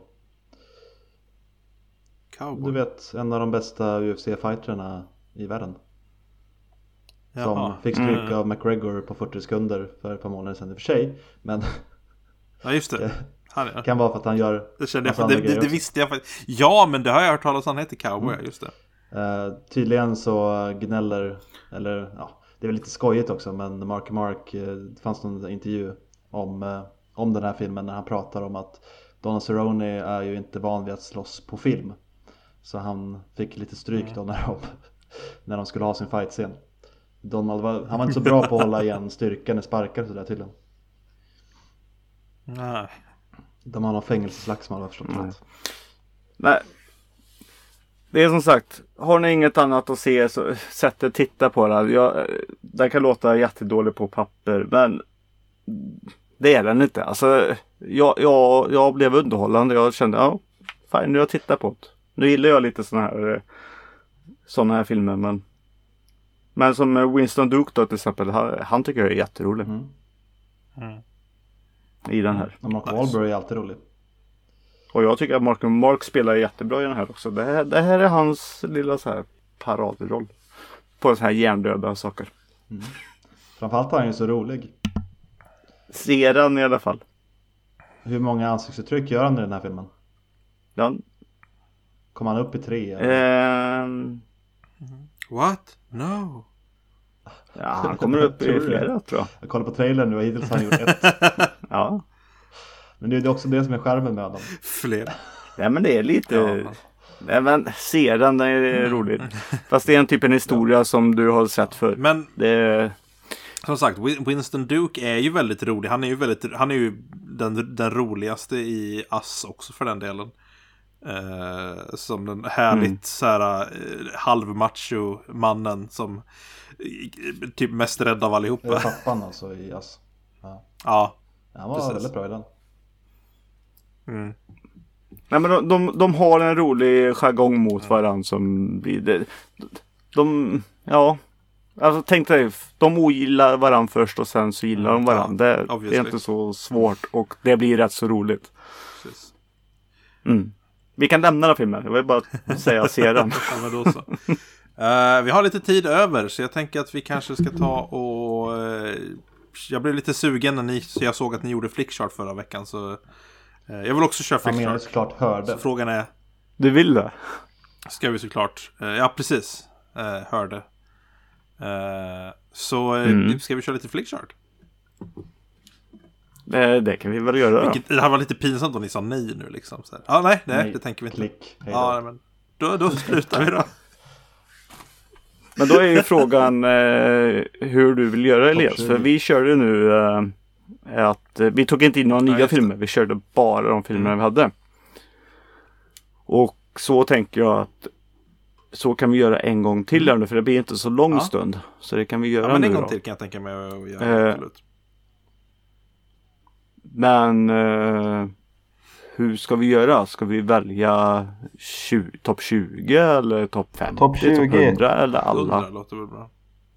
Du vet, en av de bästa UFC-fighterna i världen. Som fick stryk av McGregor på 40 sekunder för ett par månader sedan i och för sig. Men ja, just det. Kan vara för att han gör det kände jag, det visste jag faktiskt. Ja, men det har jag hört talas om. Han heter Cowboy, just det. Tydligen så gnäller, eller ja, det är väl lite skojigt också, men Marky Mark, det fanns någon intervju om den här filmen när han pratar om att Donald Cerrone är ju inte van vid att slåss på film. Så han fick lite stryk då när de skulle ha sin fight-scen. Donald han var inte så bra på att hålla igen styrkan i sparkar så där tydligen. Nej. De har någon fängelseslagsmål, har jag förstått rätt. Nej. Det är som sagt, har ni inget annat att se så sätt er titta på det. Den kan låta jättedålig på papper, men det är den inte. Alltså, jag blev underhållande. Jag kände, fan, nu har jag tittat på det. Nu gillar jag lite såna här filmer, men som Winston Duke då till exempel, han tycker jag är jätterolig. I den här. Mark Wahlberg är alltid rolig. Och jag tycker att Mark spelar jättebra i den här också. Det här är hans lilla så här paradroll på så här hjärndöda saker. Framförallt är han ju så rolig. Ser han i alla fall. Hur många ansiktsuttryck gör han i den här filmen? Ja. Kommer han upp i 3? What? No. Ja, han kommer upp i flera, tror jag. Jag kollar på trailern nu och hittills har han gjort 1. Ja. Men det är också det som är skärmen med honom. Fler. Nej, men det är lite... Nej, men ser den, det är roligt. Fast det är en historia som du har sett för. Men det... som sagt, Winston Duke är ju väldigt rolig. Han är ju den roligaste i Us också för den delen. Som den härligt så här halvmacho mannen som typ mest rädd av allihopa. Det är pappan alltså i Us. Ja. Han var väldigt bra i den. Nej, men de har en rolig jargong mot varandra som blir det. Alltså tänk dig, de ogillar varandra först och sen så gillar de varandra. Det är inte så svårt och det blir rätt så roligt. Precis. Vi kan lämna den filmen. Jag vill bara säga se den. Ja, men då så. Vi har lite tid över så jag tänker att vi kanske ska ta och jag blev lite sugen när jag såg att ni gjorde Flickchart förra veckan, så jag vill också köra Flickchart. Jag såklart hörde. Så frågan är, du vill det? Ska vi såklart. Ja, precis. Hörde. Så ska vi köra lite Flickchart? Det kan vi väl göra. Det här var lite pinsamt om ni sa nej nu liksom. Så här. Nej, det tänker vi inte. Klick. Ja, men då slutar vi då. Men då är ju frågan hur du vill göra, Elias. För vi körde nu att vi tog inte in några nya filmer. Vi körde bara de filmerna vi hade. Och så tänker jag att så kan vi göra en gång till nu, för det blir inte så lång stund. Så det kan vi göra men nu en gång då. till kan jag tänka mig att göra. Absolut. Men hur ska vi göra? Ska vi välja topp 20 eller topp 50? Topp 20. Topp 100 eller alla? 100 låter väl bra.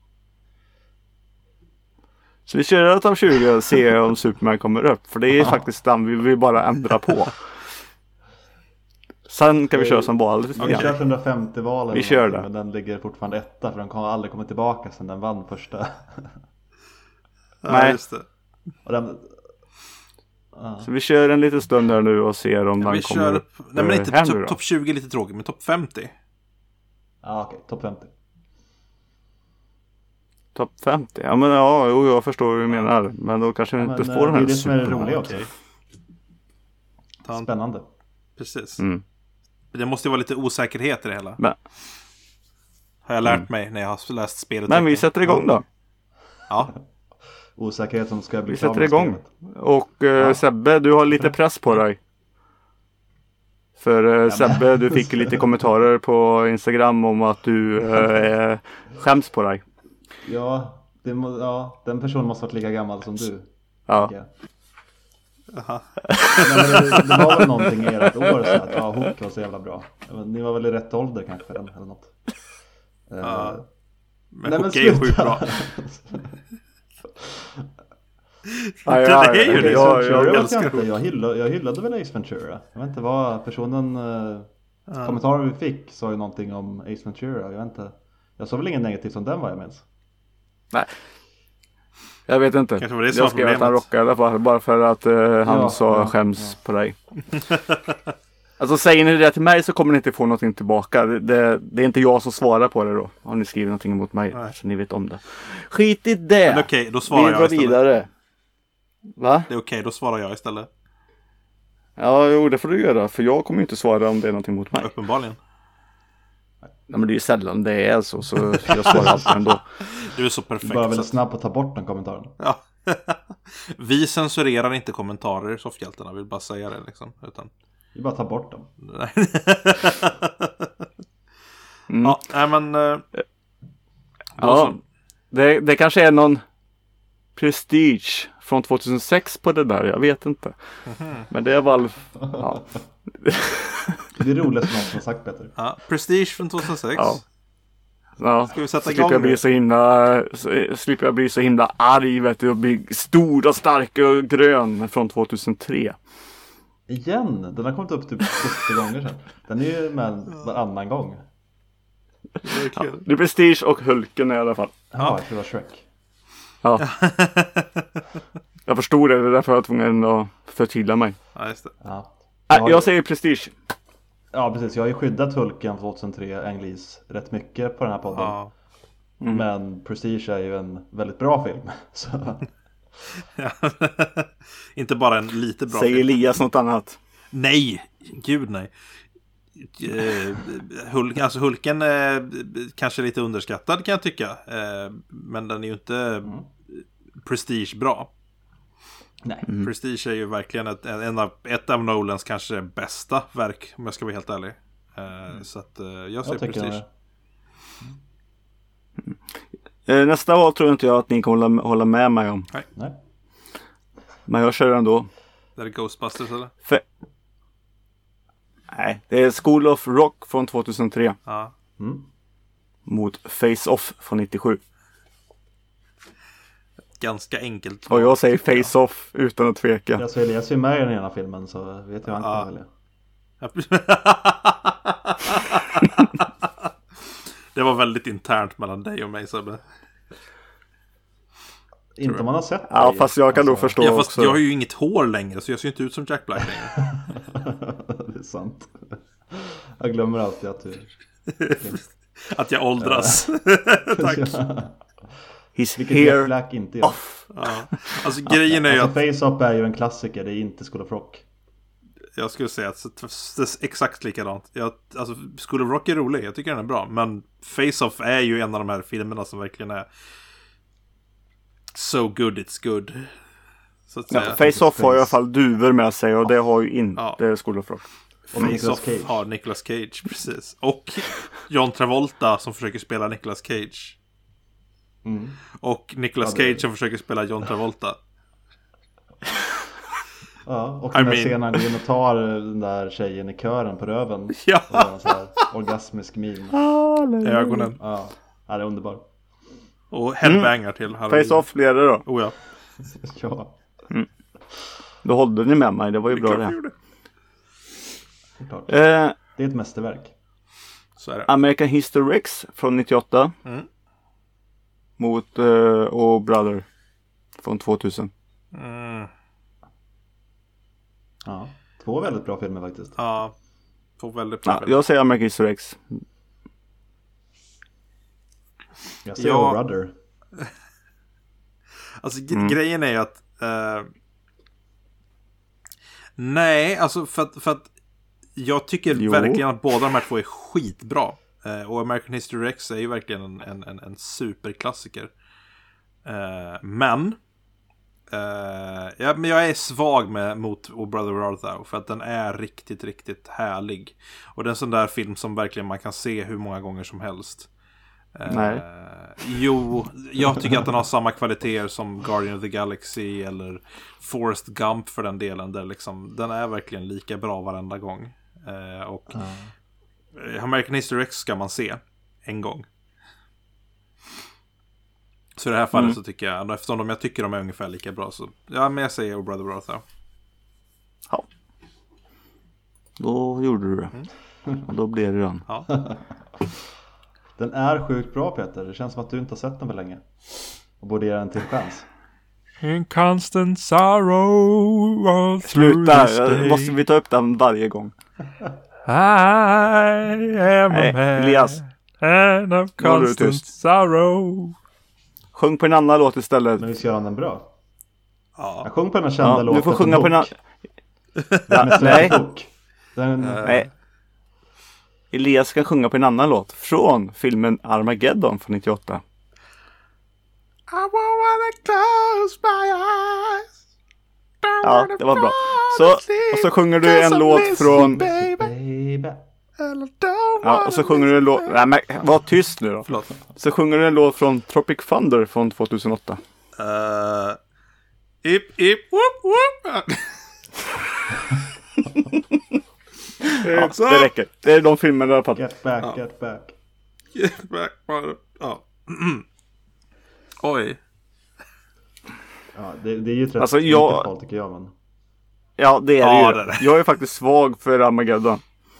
Så vi kör topp 20 och se om Superman kommer upp. För det är faktiskt den vi vill bara ändra på. Sen kan vi köra som val. Vi kör 150 val. Vi kör det. Men den ligger fortfarande etta, för den kommer aldrig komma tillbaka sen den vann första. Nej, just det. Och Så vi kör en liten stund här nu och ser om den kommer upp. Nej, men inte här nu då. topp 20 lite tråkigt, men topp 50. Ja, okej. Topp 50. Topp 50? Ja, men ja, jo, jag förstår vad du menar. Men då kanske vi inte får den här. Det är det som är det super- roliga också. Okay. Spännande. Precis. Mm. Det måste ju vara lite osäkerhet i det hela. Men, Har jag lärt mig när jag har läst spelet. men vi sätter igång då. Ja. Osäkerhet som ska bli Vi klar sätter med igång. spelet. Och Sebbe, du har lite press på dig. För Sebbe, du fick lite kommentarer på Instagram om att du skäms på dig. Ja, den personen måste varit lika gammal som du. Ja. tänker jag. Men det var väl någonting i ert år så att Hook var så jävla bra. Ni var väl i rätt ålder kanske för den eller något. Men Hook är ju sjukt bra. Ja, Det är ju det. Jag älskar Hook. Jag hyllade väl Ace Ventura. Jag vet inte vad personen kommentaren vi fick sa ju någonting om Ace Ventura. Jag vet inte. Jag såg väl ingen negativt som den vad jag minns. Nej. Jag vet inte. Kanske var det som var Jag skrev att han problemet. rockar i alla fall. Bara för att han sa skäms på dig. Alltså säger ni det till mig så kommer ni inte få någonting tillbaka. Det är inte jag som svarar på det då. Om ni skriver någonting emot mig. Nej. Så ni vet om det. Skit i det. Men okej, då svarar Vi jag går istället. vidare. Va? Det är okej, då svarar jag istället. Ja, jo, det får du göra. För jag kommer ju inte svara om det är någonting mot mig. Uppenbarligen. Nej, men det är ju sällan det är så jag svarar alltid ändå. Du är så Du perfekt. bara väldigt Så. snabb på att ta bort den kommentaren. Ja. Vi censurerar inte kommentarer, soffhjältarna, vill bara säga det liksom. Utan... Du bara ta bort dem. Ja, nej men... Ja, det kanske är någon prestige från 2006 på det där, jag vet inte. Men det är väl... Ja. Det är roligt som någon som har sagt Peter. Ja, Prestige från 2006. Ja. Ja. Ska vi sätta Så igång slipper jag nu? bli så himla arg, vet du, och bli stor och stark och grön från 2003. Igen? Den har kommit upp typ 70 gånger sedan. Den är ju med varannan gång. Det är kul. Det är Prestige och Hulken i alla fall. Ja, det var Shrek. Ja. Jag förstod det, det är därför jag var tvungen att förtydliga mig. Ja, just det. Ja. Jag säger Prestige. Ja, precis. Jag har ju skyddat Hulken 2003, Anglis, rätt mycket på den här podden. Ja. Men Prestige är ju en väldigt bra film. Så... Ja. Inte bara en lite bra Säger film. Elias något annat? Nej, gud nej. Hulken är kanske lite underskattad kan jag tycka. Men den är ju inte prestige bra. Nej. Prestige är ju verkligen ett av Nolans kanske bästa verk, om jag ska vara helt ärlig. Så att jag säger tycker Prestige. Nästa val tror inte jag att ni kommer hålla med mig om. Nej. Men jag kör ändå. Det är Ghostbusters eller? Nej, det är School of Rock från 2003 Ja. mot Face Off från 97. Ganska enkelt. Och jag säger Face Off utan att tveka. Alltså Elias är ju med i den ena filmen så vet jag han kan välja. Det var väldigt internt mellan dig och mig, Sebbe. Inte om man har sett det. Ja, fast jag kan nog förstå Ja, fast också. jag har ju inget hår längre, så jag ser inte ut som Jack Black längre. Det är sant. Jag glömmer alltid att du... Att jag åldras. Tack. He's Vilket Jack here Black inte gör. off. Ja. Alltså grejen är ju Alltså att Face-Off är ju en klassiker, det är inte School of Rock. jag skulle säga att det är exakt likadant. Alltså School of Rock är rolig, jag tycker den är bra. Men Face-Off är ju en av de här filmerna som verkligen är so good it's good. Så att säga. Ja, Face Off har i alla fall duvor med sig och det har ju inte School of Rock. Face-Off har Nicolas Cage, precis. Och John Travolta som försöker spela Nicolas Cage. Och Nicolas Cage som försöker spela John Travolta. Ja, och den här scenen går in och tar den där tjejen i kören på röven. Ja. Och en sån här orgasmisk min. I ögonen. Ja, det är underbart. Och headbangar till Halloween. Face Off blev det då. Oh ja. Ja, Då hållde ni med mig, det var ju bra Klart vi det. gjorde. det är klart. Eh, Det är ett mästerverk. Så är det. American History X från 98 mot Oh Brother från 2000. Ja, 2 väldigt bra filmer faktiskt. Ja, 2 väldigt bra filmer. Jag säger American History X. Jag säger Brother. Alltså grejen är ju att nej, alltså för att jag tycker verkligen att båda de här 2 är skitbra. Och American History X är ju verkligen en superklassiker. Men jag är svag mot O Brother Where Art Thou, för att den är riktigt, riktigt härlig. Och det är en sån där film som verkligen man kan se hur många gånger som helst. Nej. Jo, jag tycker att den har samma kvaliteter som Guardian of the Galaxy eller Forrest Gump för den delen, där liksom, den är verkligen lika bra varenda gång. Och American History X ska man se en gång. Så i det här fallet så tycker jag, eftersom jag tycker de är ungefär lika bra, så ja, men jag säger O Brother Where Art Thou. Ja. Då gjorde du det. Och då blev det den. Ja. Den är sjukt bra, Peter. Det känns som att du inte har sett den för länge. Och borde ge den till chans. In constant sorrow all Sluta, måste vi ta upp den varje gång. I am a man, Elias. and of constant sorrow. Sjung på en annan låt istället. Men vi ska göra den bra. Ja. Jag sjöng på den här kända låten. Du får sjunga på en annan. Nej. Nej. Elias ska sjunga på en annan låt från filmen Armageddon från 98. I wanna close my eyes. Ja, det var bra. Och så sjunger du en låt från... Baby. Ja, och så sjunger du en låt... Nej, men var tyst nu då. Förlåt. Så sjunger du en låt från Tropic Thunder från 2008. Ip, whoop, whoop. Ja, det räcker. Det är de filmerna jag fattar. Get back, get back. Get back, ja. Oj. Ja, det är ju ett rätt Alltså, litet val, tycker jag. Men... Ja, det är Ja, det ju. det är det. Jag är faktiskt svag för Armageddon.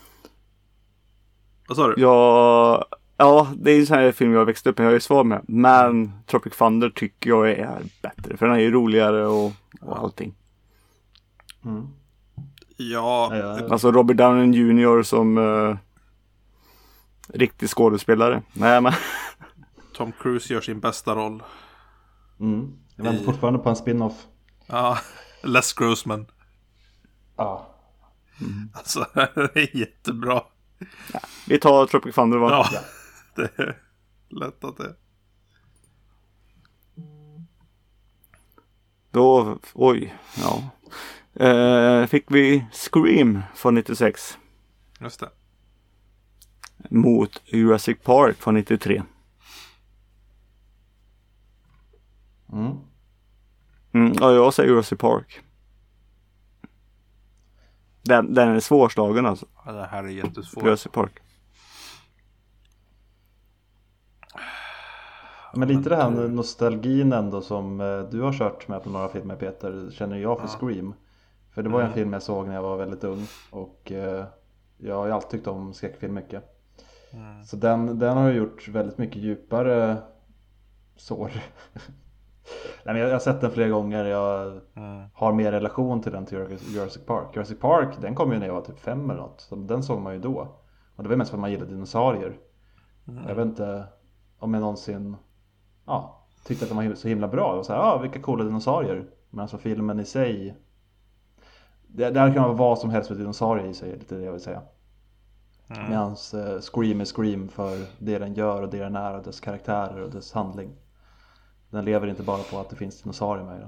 Vad sa du? Ja, det är en sån här film jag växte upp med. Jag är svag med. Men Tropic Thunder tycker jag är bättre. För den är ju roligare och allting. Mm. Ja. Alltså Robert Downey Jr. som riktig skådespelare. Nej, men... Tom Cruise gör sin bästa roll. Jag väntar fortfarande på en spin-off. Ja, Les Grossman. Ja. Alltså, det är jättebra. Ja, vi tar Tropic Thunder, va? Ja, det är lätt att det. Då, oj, ja. Fick vi Scream från 96 Just det. mot Jurassic Park från 93. Ja, jag säger Jurassic Park. Den är svårslagen alltså. Ja, det här är jättesvårt. Jurassic Park. Men lite det här nostalgin ändå som du har kört med på några filmer, Peter, känner jag för Scream. För det var en film jag såg när jag var väldigt ung. Och jag har ju alltid tyckt om skräckfilm mycket. Så den har ju gjort väldigt mycket djupare sår. Nej, men jag har sett den flera gånger. Jag har mer relation till den till Jurassic Park. Jurassic Park, den kom ju när jag var typ 5 eller något. Så den såg man ju då. Och det var mest för att man gillade dinosaurier. Jag vet inte om jag någonsin tyckte att de var så himla bra. Det var så här, vilka coola dinosaurier. Men alltså filmen i sig, det här kan vara vad som helst med dinosaurier i sig, lite det jag vill säga. Medan Scream är Scream för det den gör och det den är och dess karaktärer och dess handling. Den lever inte bara på att det finns dinosaurier med i den.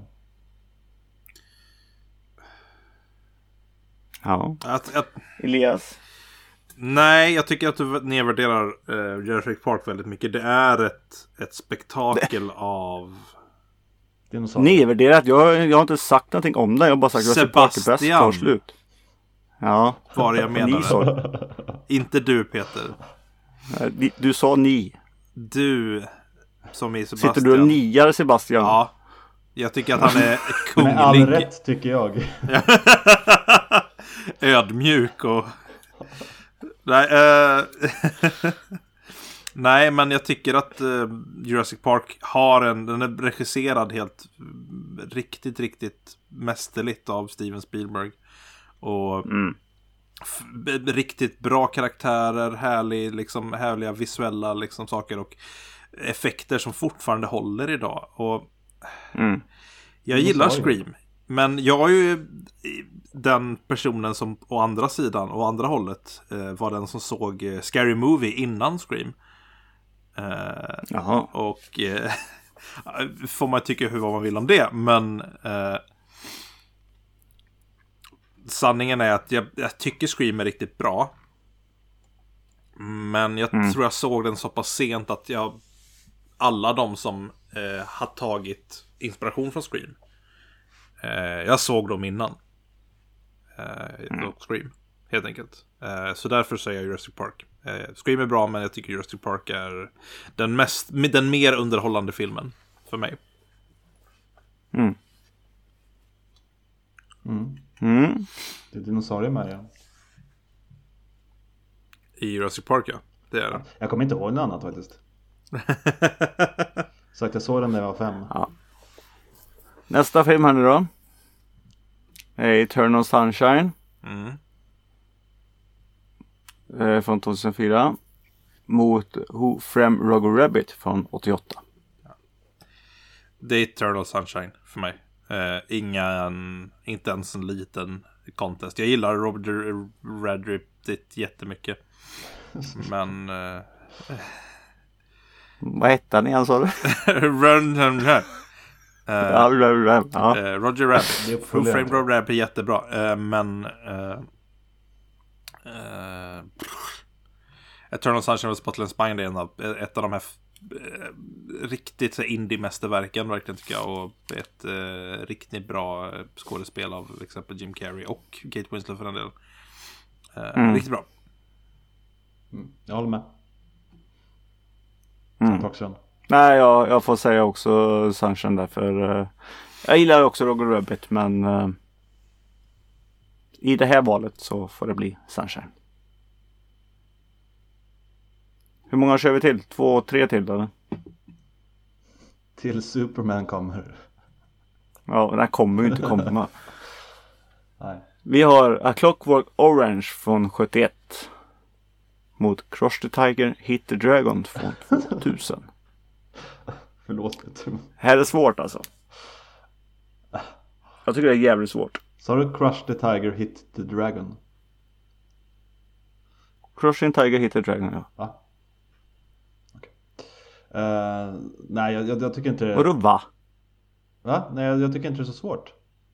Ja. Att Elias. Nej, jag tycker att du nedvärderar Jurassic Park väldigt mycket. Det är ett spektakel av Dinosaurier. Nedvärderat. Jag har inte sagt någonting om det. Jag har bara sagt att Jurassic Park är bäst. Tar slut. Ja. Vad jag Ni sa. menar. Inte du, Peter. Du sa ni. Du som är Sebastian. Sitter du och niar Sebastian? Ja. Jag tycker att han är kunglig. Med all rätt tycker jag. Ödmjuk och... Nej, Nej, men jag tycker att Jurassic Park den är regisserad helt riktigt mästerligt av Steven Spielberg. Och riktigt bra karaktärer, härliga visuella liksom saker och effekter som fortfarande håller idag. Och jag gillar Scream, men jag är ju den personen som å andra sidan och andra hållet var den som såg Scary Movie innan Scream. Och får man tycka vad man vill om det, men sanningen är att jag tycker Scream är riktigt bra. Men jag tror jag såg den så pass sent att alla de som har tagit inspiration från Scream, jag såg dem innan Scream, helt enkelt. Så därför säger jag Jurassic Park. Scream är bra, men jag tycker Jurassic Park är den mer underhållande filmen för mig. Det är dinosaurier med, ja. I Jurassic Park, ja. Det är det. Jag kommer inte ihåg något annat faktiskt. Så att jag såg den när jag var 5. Ja. Nästa film här nu då är Eternal Sunshine från 2004 mot Who Framed Roger Rabbit från 88. Det är Eternal Sunshine för mig. Inte ens en liten contest. Jag gillar Roger Rabbit jättemycket. Men vad hette han igen, sa du? Roger Rabbit. Who Framed Roger Rabbit är jättebra. Men Eternal Sunshine of Spotless Spine är ett av de här riktigt indie-mästerverken verkligen, tycker jag. Och ett riktigt bra skådespel av exempel Jim Carrey och Kate Winslet för den delen. Riktigt bra. Jag håller med. Nej, jag får säga också Sunshine därför jag gillar också Roger Rabbit, men i det här valet så får det bli Sunshine. Hur många kör vi till? 2, 3 till eller? Till Superman kommer. Ja, den kommer ju inte komma. Nej. Vi har A Clockwork Orange från 71 mot Crush the Tiger, Hit the Dragon från 2000. Förlåt. Här är det svårt alltså. Jag tycker det är jävligt svårt. Så har du Crush the Tiger, Hit the Dragon? Crushing Tiger, Hit the Dragon, ja. Va? Okej. Nej, jag tycker inte det. Vadå va? Va? Nej, jag tycker inte det är så svårt.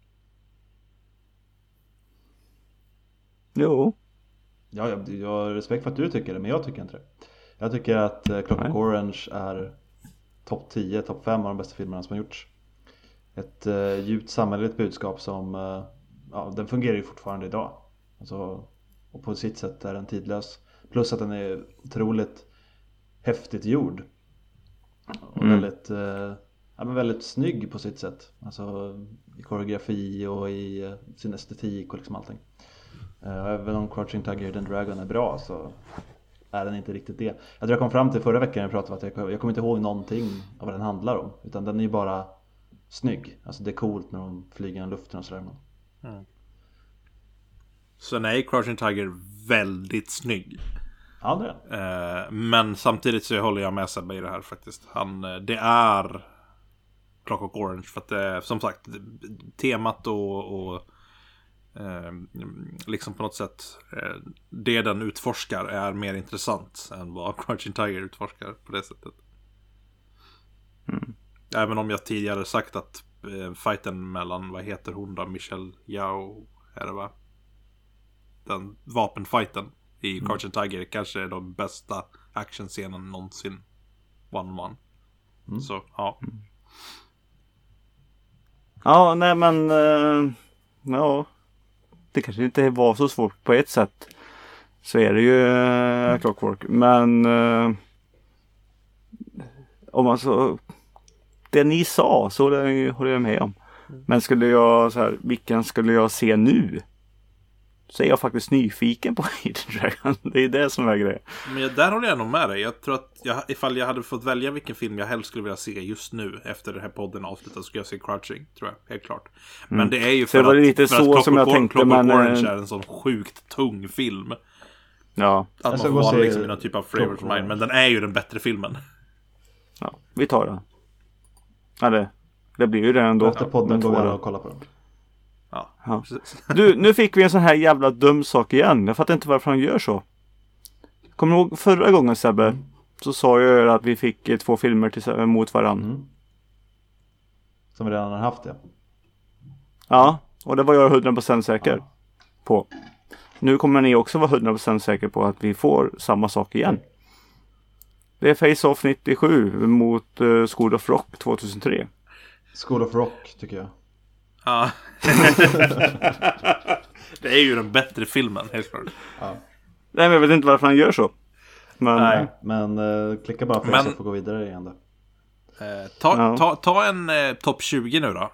Jo. Ja, jag har respekt för att du tycker det, men jag tycker inte det. Jag tycker att Clockwork Orange är topp 10, topp 5 av de bästa filmerna som har gjorts. Ett djupt samhälleligt budskap som den fungerar ju fortfarande idag. Alltså, och på sitt sätt är den tidlös. Plus att den är otroligt häftigt gjord. Och väldigt snygg på sitt sätt. Alltså i koreografi och i sin estetik och liksom allting. Även om Crouching Tiger, Hidden Dragon är bra så är den inte riktigt det. Jag tror jag kom fram till förra veckan när jag pratade att jag kommer inte ihåg någonting av vad den handlar om. Utan den är ju bara snygg. Alltså det är coolt när de flyger i luften och sådär. Så nej, Crouching Tiger väldigt snygg. Ja, det är. Men samtidigt så håller jag med Sebbe i det här faktiskt. Det är Clockwork Orange för att det, som sagt, temat och liksom på något sätt det den utforskar är mer intressant än vad Crouching Tiger utforskar på det sättet. Även om jag tidigare sagt att fighten mellan, vad heter hon då, Michelle Yeoh är det, va? Den vapenfighten i Crouching Tiger kanske är de bästa actionscenen någonsin one-on-one. Så, ja. Ja, nej men ja, det kanske inte var så svårt på ett sätt. Så är det ju Clockwork. Men om man så det ni sa så håller jag med om. Men skulle jag så här, vilken skulle jag se nu? så är jag faktiskt nyfiken på Hidden Dragon. Det är det som är grejen. Men där håller jag nog med dig. Jag tror att ifall jag hade fått välja vilken film jag helst skulle vilja se just nu efter den här podden avslutas, skulle jag se Crouching, tror jag, helt klart. Men det är ju för det att, lite så som jag tänkte, Clockwork men Orange är en sån sjukt tung film. Ja. Att man får vara liksom i någon typ av flavor of mine. Men den är ju den bättre filmen. Ja, vi tar den. Ja, det blir ju det ändå. Efter podden går vi och kollar på den. Ja. Du, nu fick vi en sån här jävla dum sak igen. Jag fattar inte varför han gör så. Kommer du ihåg förra gången, Sebbe? Så sa jag att vi fick 2 filmer mot varandra. Som vi redan har haft det. Ja, och det var jag 100% säker på. Nu kommer ni också vara 100% säker på att vi får samma sak igen. Det är Face-Off 97 mot School of Rock 2003. School of Rock, tycker jag. Ja. Det är ju den bättre filmen, helt klart. Ja. Nej, men jag vet inte varför han gör så. Men, Nej. Men klicka bara på så får gå vidare igen då. Ta en topp 20 nu då.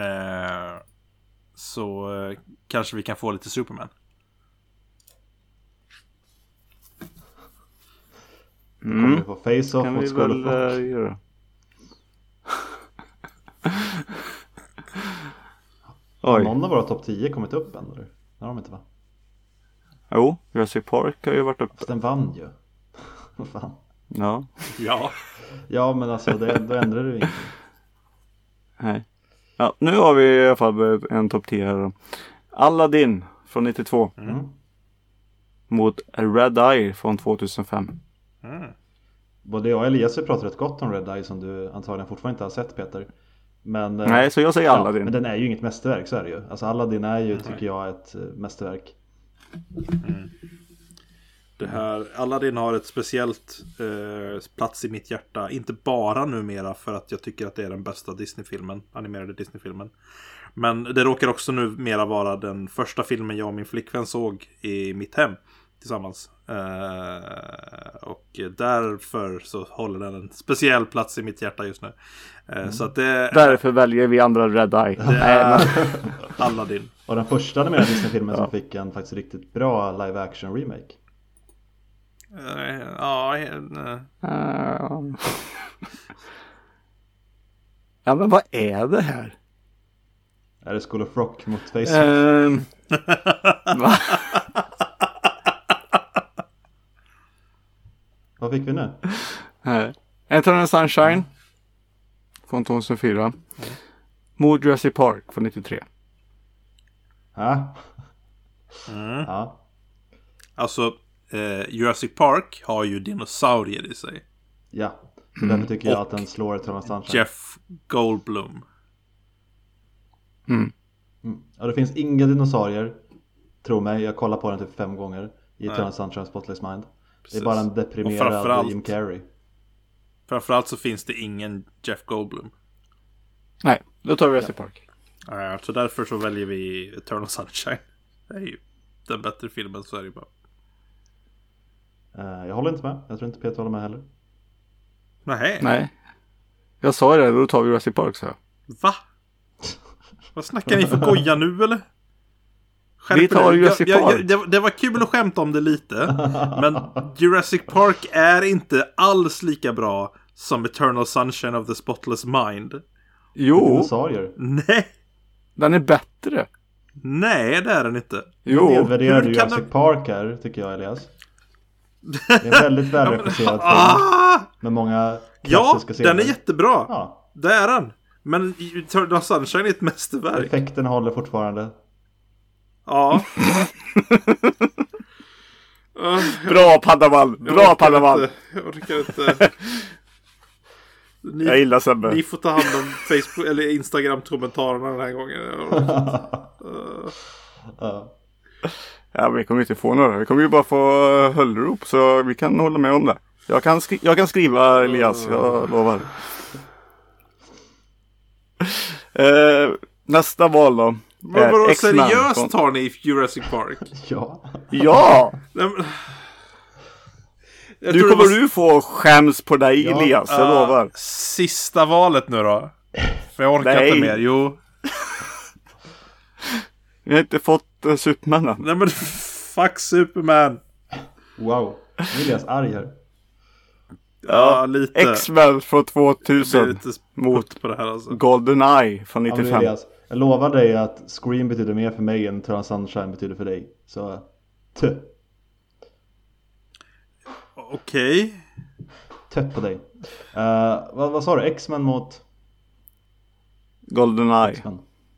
Så kanske vi kan få lite Superman. Kommer vi få Face-Off mot School of Rock? Göra. Har någon av våra topp 10 kommit upp än? Eller? Det har de inte, va? Jo, Jurassic Park har ju varit uppe. Den vann ju. Vad fan? Ja. Ja, men alltså då ändrar du ingenting. Nej. Ja, nu har vi i alla fall en topp 10 här då. Aladdin från 92. Mot Red Eye från 2005. Både jag och Elias har pratat rätt gott om Red Eye, som du antagligen fortfarande inte har sett, Peter. Men, nej, så jag säger Aladdin. Men den är ju inget mästerverk, så är det ju. Alltså Aladdin är ju, tycker jag, ett mästerverk. Det här, Aladdin har ett speciellt plats i mitt hjärta. Inte bara numera för att jag tycker att det är den bästa Disney-filmen, animerade Disney-filmen. Men det råkar också numera vara den första filmen jag och min flickvän såg i mitt hem tillsammans. Och därför så håller den en speciell plats i mitt hjärta just nu. Så att därför väljer vi andra Red Eye. Det är Aladdin. Och den första animerade Disney-filmen som fick en faktiskt riktigt bra live-action remake. Ja, men vad är det här? Är det School of Rock mot Facebook? Va? Vad fick vi nu? Eternal Sunshine från 2004 mot Jurassic Park från 93. Ja. Alltså Jurassic Park har ju dinosaurier i sig. Ja, så därför tycker jag att den slår Eternal Sunshine. Jeff Goldblum. Ja, det finns inga dinosaurier. Tro mig, jag kollar på den typ 5 gånger i Eternal Sunshine Spotless Mind. Precis. Det är bara en deprimerad Jim Carrey. Framförallt så finns det ingen Jeff Goldblum. Nej, då tar vi Jurassic Park. Så därför så väljer vi Eternal Sunshine. Det är ju den bättre filmen, så är det bara. Jag håller inte med. Jag tror inte Peter håller med heller. Nej. Jag sa det, då tar vi Jurassic Park, så. Va? Vad snackar ni för goja nu, eller? Vi tar Jurassic Park. Det var kul att skämta om det lite. Men Jurassic Park är inte alls lika bra som Eternal Sunshine of the Spotless Mind. Jo. Dinosaurier. Nej. Den är bättre. Nej, det är den inte. Jo. Nedvärderar du Jurassic Park här, tycker jag, Elias. Det är en väldigt välregisserad film. Med många klassiska scener. Den är jättebra. Ja. Det är den. Men Eternal Sunshine är ett mästerverk. Effekten håller fortfarande. Ja. Bra Padawan. Bra Padawan. Jag orkar inte. Jag gillar Sebbe. Ni får ta hand om Facebook eller Instagram-kommentarerna den här gången. Ja, vi kommer inte få några. Vi kommer ju bara få höllrop, så vi kan hålla med om det. Jag kan skriva, Elias, jag lovar. Nästa val då. Vadå, seriöst tar ni Jurassic Park? Ja. Nu kommer du få skäms på dig, Elias, jag lovar. Sista valet nu då. För jag orkar inte mer, jo. Vi har inte fått Superman då? Nej men fuck Superman. Wow, nu är Elias arg här. Ja, lite. X-Men från Jag blir 2000 lite mot på det här alltså. GoldenEye från Ja, men 95. Elias, jag lovar dig att Scream betyder mer för mig än Eternal Sunshine betyder för dig. Så, Okej. Trött på dig. Vad sa du? X-Men mot GoldenEye. X-Men?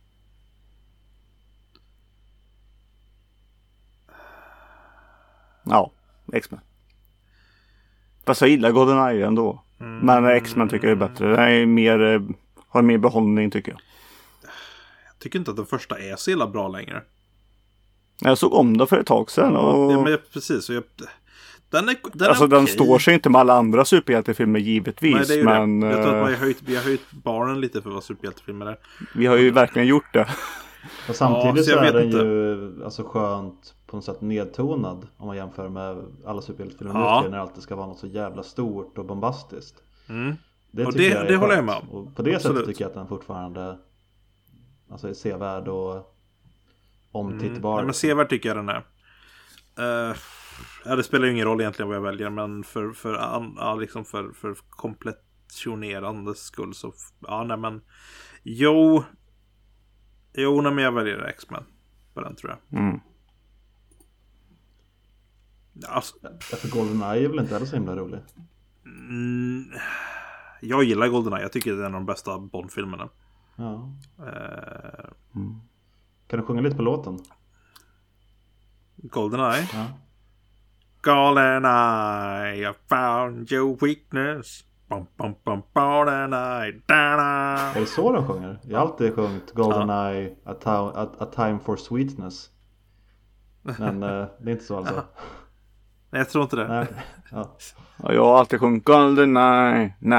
Ja, X-Men. Fast jag gillar GoldenEye ändå. Men X-Men tycker jag är bättre. Den är mer, har mer behållning tycker jag. Jag tycker inte att den första är så illa bra längre. Jag såg om det för ett tag sedan. Och... Ja, men precis. Den är alltså den okej. står sig inte med alla andra superhjältefilmer givetvis. Nej, det är ju men det. Jag tror att vi har höjt barnen lite för vad superhjältefilmer är. vi har ju verkligen gjort det. Och samtidigt så så jag är vet den inte. ju alltså skönt på något sätt nedtonad om man jämför med alla superhjältefilmer Ja. när det alltid ska vara något så jävla stort och bombastiskt. Och tycker jag är det håller jag skönt. med om. Och på det Absolut. sättet tycker jag att den fortfarande alltså är sevärd och omtittbar. Nej, men sevärd tycker jag den är. Ja, det spelar ju ingen roll egentligen vad jag väljer, men för komplettionerandes skull så ja, nej men jo, nej, men jag väljer X-Men på den tror jag. Alltså, För GoldenEye är väl inte heller så himla rolig. jag gillar GoldenEye. Jag tycker det är en av de bästa Bond-filmerna. Ja. Kan du sjunga lite på låten? GoldenEye. Ja. GoldenEye, I found your weakness. Bum, bum, bum, GoldenEye, da-da. Är det så de sjunger? Jag har alltid sjungit GoldenEye, a time for sweetness. Men det är inte så alltså. Nej, jag tror inte det. Nej, okej. Ja. Och jag har alltid sjungit GoldenEye. Na.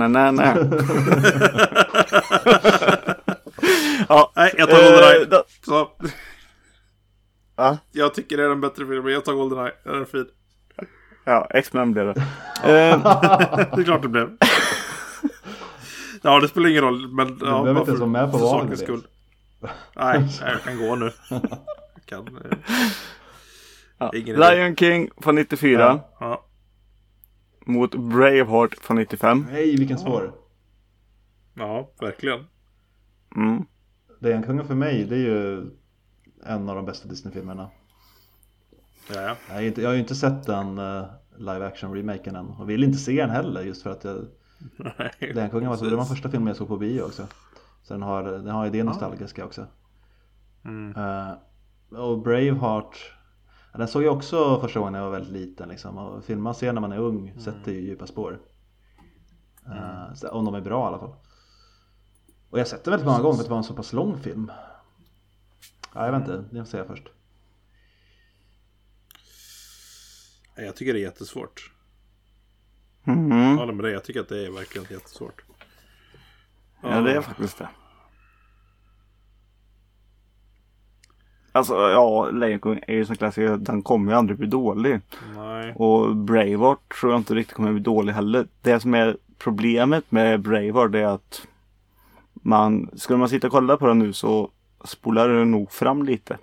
Ja, Nej, jag tar GoldenEye. då- Så, Ja, jag tycker det är den bättre filmen. Jag tar GoldenEye. Den är fin. ja, X-Men blev det. Det är klart det blev. Ja, det spelar ingen roll. Men Du behöver inte ens vara med på för valet, sakens Elias. skull. Nej, jag kan gå nu. Jag kan. Ingen idé. Lion King från 94 Ja. mot Braveheart från 95. Nej, vilken svår. Ja, verkligen. Lejonkungen för mig, det är ju en av de bästa Disney-filmerna. Ja. Jag har ju inte sett den live action remaken än. Och vill inte se den heller just för att Nej, Lejonkungen var, det var den precis. första filmen jag såg på bio också. Så den har ju det nostalgiska också. Och Braveheart, ja, den såg jag också första gången när jag var väldigt liten liksom. Och filmen man ser när man är ung sätter ju djupa spår. Om de är bra i alla fall. Och jag har sett den väldigt många gånger för att det var en så pass lång film. Ja, jag vet inte, det får säga först. Jag tycker det är jättesvårt. Jag håller med dig, jag tycker att det är verkligen jättesvårt. Ja, det är faktiskt det. Alltså, ja, Lejonkungen är ju så klassiker. Den kommer ju aldrig bli dålig. Nej. Och Braveheart tror jag inte riktigt kommer bli dålig heller. Det som är problemet med Braveheart är att skulle man sitta och kolla på den nu så spolar den nog fram lite.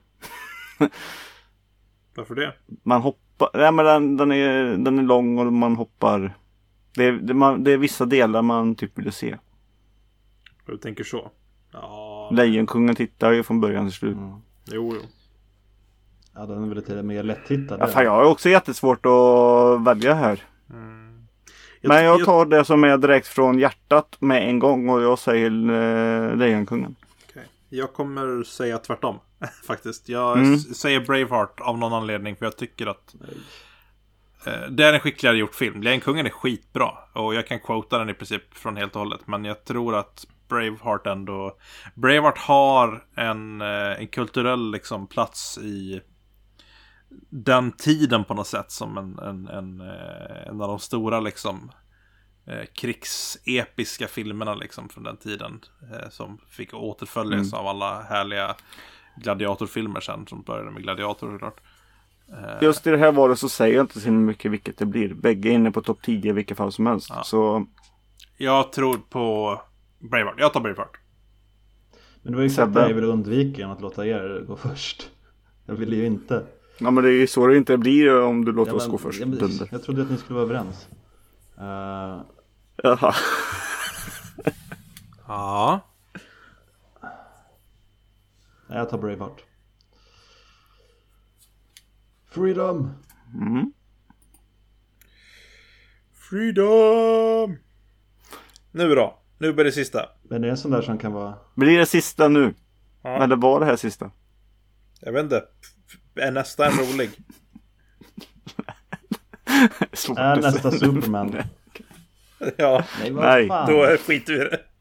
Varför det? Man hoppar, nej men den är lång och man hoppar. Det är vissa delar man typ vill se. Du tänker så? Ja. Lejonkungen tittar ju från början till slut. Jo. Ja, den är väl lite mer lättittad. Ja, fan, jag har också jättesvårt att välja här. Men jag tar det som är direkt från hjärtat med en gång och jag säger Lejonkungen. Okay. Jag kommer säga tvärtom faktiskt. Jag säger Braveheart av någon anledning för jag tycker att det är en skickligare gjort film. Lejonkungen är skitbra och jag kan quota den i princip från helt och hållet. Men jag tror att Braveheart har en kulturell liksom plats i den tiden på något sätt som en av de stora liksom krigsepiska filmerna liksom från den tiden som fick återföljas av alla härliga gladiatorfilmer sen som började med Gladiator såklart. Just i det här valet så säger jag inte så mycket vilket det blir. Bägge är inne på topp 10 i vilka fall som helst. Ja. Så jag tror på Braveheart. Jag tar Braveheart. Men det var ju exakt det jag ville undvika genom att låta er gå först. Jag vill ju inte. Ja, men det är ju så det inte blir om du låter Ja, oss men- gå först. ja, men Dunder. jag trodde att ni skulle vara överens. Jaha. Ja. Jag tar Braveheart. Freedom! Freedom! Nu då. Nu blir det sista. Men det är en sån där som kan vara... Blir det sista nu? Ja. Eller var det här sista? Jag vet inte. Är nästa en rolig? Svårt Är att nästa säga. Superman? Ja, Nej, vad Nej, fan? då skiter vi i det.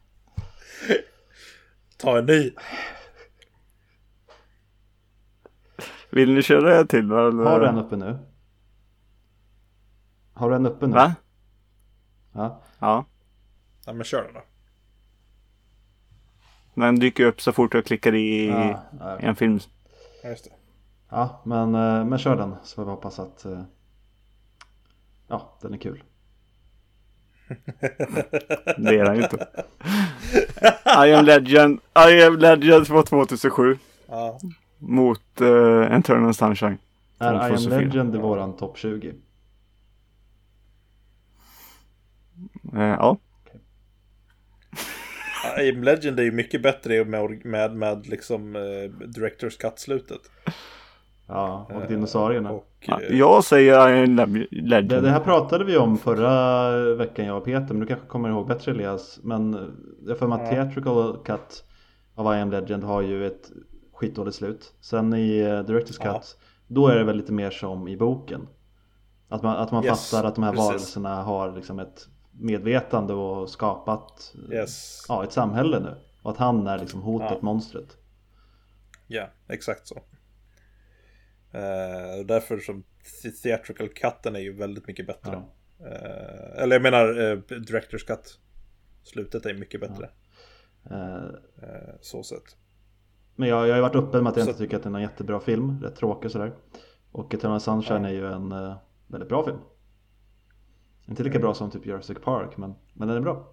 Ta en ny. Vill ni köra det till? Eller? Har du en uppe nu? Har du en uppe nu? Va? Ja. Ja. Ja, men kör då. Den dyker upp så fort jag klickar i Ja, okej. en film. Ja, just det. Ja, men kör den. Så vi hoppas att... ja, den är kul. Det är den ju inte. I am Legend från 2007. Ja. Mot Eternal Sunshine. Är I am 2004. Legend i våran topp 20? Ja. I am Legend är ju mycket bättre med liksom Directors Cut-slutet. Ja, och dinosaurierna. Och, Jag säger I am Legend. Det här pratade vi om förra veckan, jag och Peter. Men du kanske kommer ihåg bättre, Elias. Men jag får med att Theatrical Cut av I am Legend har ju ett skitdåligt slut. Sen i Director's Cut, då är det väl lite mer som i boken. Att man Yes, fattar att de här precis. varelserna har liksom ett medvetande och skapat Yes. ja, ett samhälle nu. Och att han är liksom hotet, monstret. Ja, exakt så. Därför som Theatrical Cutten är ju väldigt mycket bättre. Eller jag menar Director's Cut. Slutet är mycket bättre. Så sett. Men jag har ju varit öppen med att jag Så- inte tycker att det är en jättebra film. Rätt tråkig sådär. Och Eternal Sunshine är ju en väldigt bra film. Inte lika bra som typ Jurassic Park, men den är bra.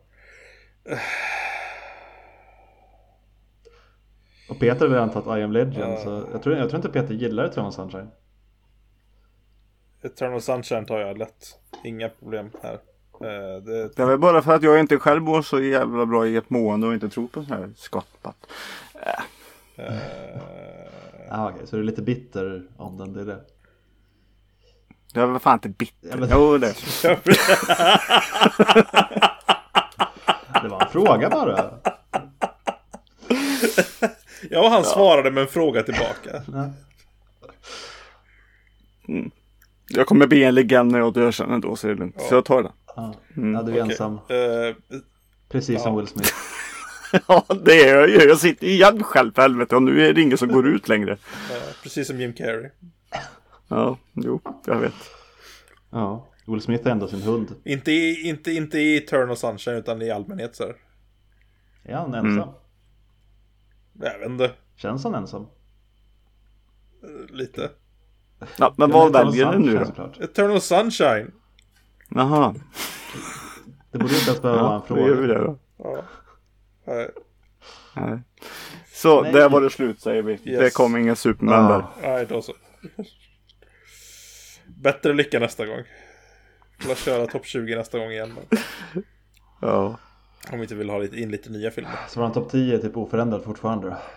Och Peter har redan tagit I am Legend, så jag tror inte Peter gillar Eternal Sunshine. Eternal Sunshine tar jag lätt. Inga problem här. Det är väl bara för att jag inte själv mår så jävla bra i ett mående och inte tror på sån här skottpatt. Okej, så du är lite bitter om den, det är det. Jag var fan inte bitter. Ja, men- Jo, det. Det var en fråga bara. Ja, och han svarade med en fråga tillbaka. Jag kommer bli en legend när jag dör sen ändå, så är det lugnt. Så jag tar den. Ja, du är ensam. Precis som Will Smith. Ja, det är jag ju. Jag sitter igen själv för helvete och nu är det ingen som går ut längre. Precis som Jim Carrey. Ja, jo, jag vet. Ja, Will Smith är ändå sin hund. Inte i Eternal Sunshine utan i allmänhet så här. Är han ensam? Jag vet inte. Känns han ensam? Lite. Ja, men Ja, vad Eternal väljer du nu Sunshine, då? såklart. Eternal Sunshine. Jaha, Det borde inte ens behöva vara en då gör vi fråga. det då. Ja. Nej. Nej. Så, Nej. där var det slut säger vi. Yes. Det kom ingen Superman där. Nej, då så. Bättre lycka nästa gång. Jag får köra topp 20 nästa gång igen. Men Ja. om vi inte vill ha lite nya filmer. Så var han topp 10 typ oförändrad fortfarande då?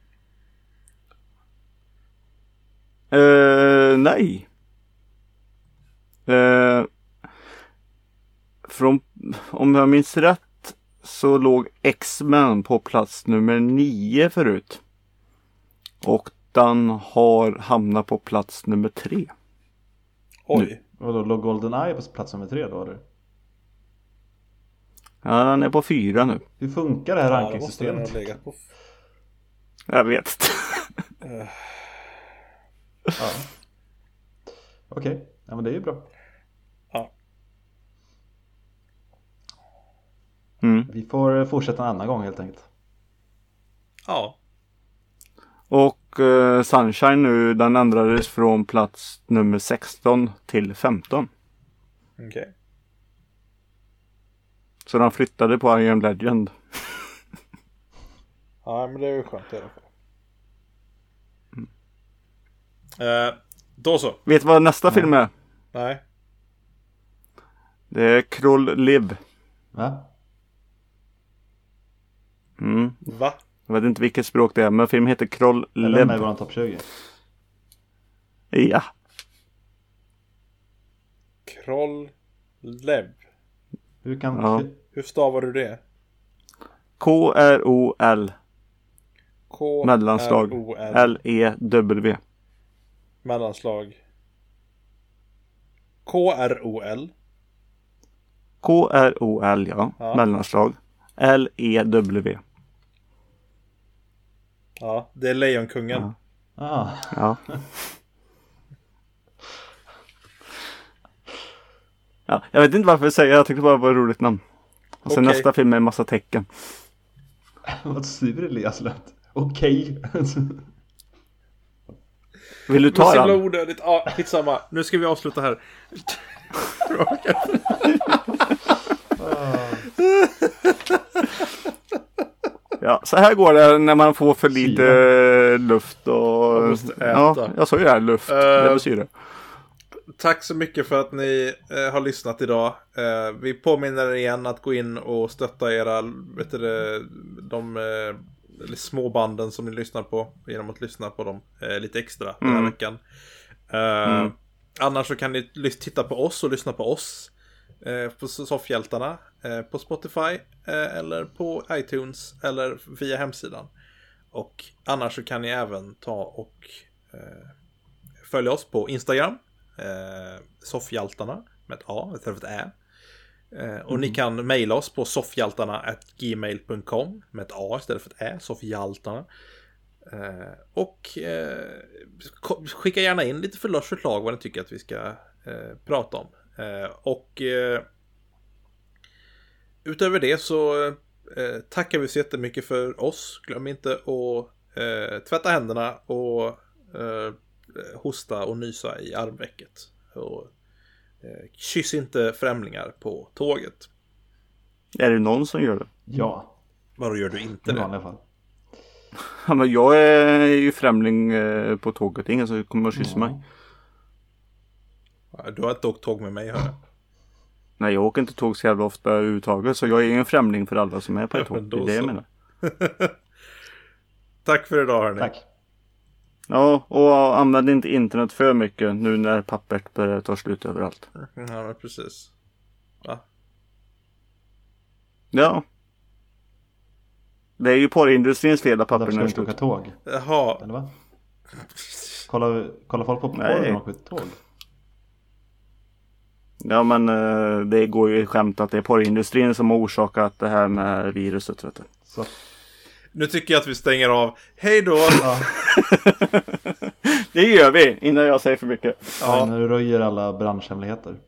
Nej. Om jag minns rätt så låg X-Men på plats nummer 9 förut. Och den har hamnat på plats nummer 3. Oj. Och då låg GoldenEye på plats nummer 3 då eller? Ja, den är på 4 nu. Hur funkar det här Ja, då måste den rankingsystemet? ha legat på. Jag vet inte. Ja. Okej, ja men det är ju bra. Ja. Vi får fortsätta en annan gång helt enkelt. Ja. Och Sunshine nu, den ändrades från plats nummer 16 till 15. Okej. Så den flyttade på I am Legend. Ja, men det är ju skönt i alla fall. Då så. Vet du vad nästa film är? Nej. Det är Kroll Liv. Va? Va? Jag vet inte vilket språk det är, men filmen heter Kroll Är den Liv. med i våran topp 20? Ja. Kroll Leb. Hur kan... Ja. Hur stavar du det? Krol mellanslag K-R-O-L L-E-W. mellanslag K-R-O-L Krol, ja. Mellanslag L-E-W. Ja, det är Lejonkungen. Ja. Ah. Ja, jag vet inte varför jag säger, jag tyckte bara det var ett roligt namn. Och sen Okej. nästa film är en massa tecken. Vad sur Elias lät. Okej. Vill du Det var ta så jävla den? onödigt. Ja, skitsamma. Nu ska vi avsluta här. Ja, så här går det när man får för lite luft och... Man måste äta. Ja, jag sa ju det här, luft. Det är syre. Tack så mycket för att ni har lyssnat idag. Vi påminner er igen att gå in och stötta era eller små banden som ni lyssnar på genom att lyssna på dem lite extra den här veckan. Annars så kan ni titta på oss och lyssna på oss på Soffhjältarna på Spotify eller på iTunes eller via hemsidan. Och annars så kan ni även ta och följa oss på Instagram. Soffhjältarna med ett A istället för ett Ä. Och ni kan mejla oss på soffhjältarna@gmail.com med ett A istället för ett Ä. Soffhjältarna. Och skicka gärna in lite förslag vad ni tycker att vi ska prata om. Och utöver det så tackar vi så jättemycket för oss. Glöm inte att tvätta händerna och hosta och nysa i armvecket. Och kyss inte främlingar på tåget. Är det någon som gör det? Ja. Vad gör du inte I det? vanliga fall. Ja, men jag är ju främling på tåget. Ingen som kommer att kyssa mig. Du har inte åkt tåg med mig, hör jag. Nej, jag åker inte tåg så jävla ofta överhuvudtaget. Så jag är ju en främling för alla som är på ett tåg. Det är det jag menar. Tack för idag, hörni. Tack. Ja, och använd inte internet för mycket nu när pappret börjar ta slut överallt. Ja, men precis. Va? Ja. Det är ju porrindustrins fel att Därför pappren ska är vi inte slut. åka tåg. Jaha. Eller vad? Kolla folk på porr Nej. när de åker tåg. Ja, men det går ju i skämt att det är porrindustrin som har orsakat det här med viruset, vet du. Så. Nu tycker jag att vi stänger av. Hej då! Ja. Det gör vi innan jag säger för mycket. Ja. När du röjer alla branschhemligheter.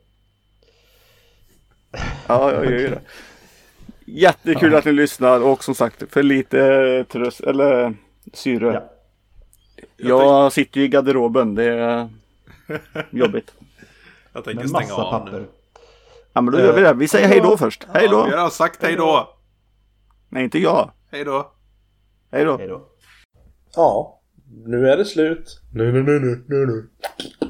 Ja, jag gör ju det. Jättekul att ni lyssnar och som sagt, för lite tröst eller syre. Ja. Jag sitter ju i garderoben, det är jobbigt. Jag tänker Med stänga massa av papper. nu. Ja, men då gör vi det. Vi säger hej då först. Hej Ja, vi då. har sagt hej då. Nej, inte jag. Hej då. Hej då. Hej då. Ja, nu är det slut. Nu.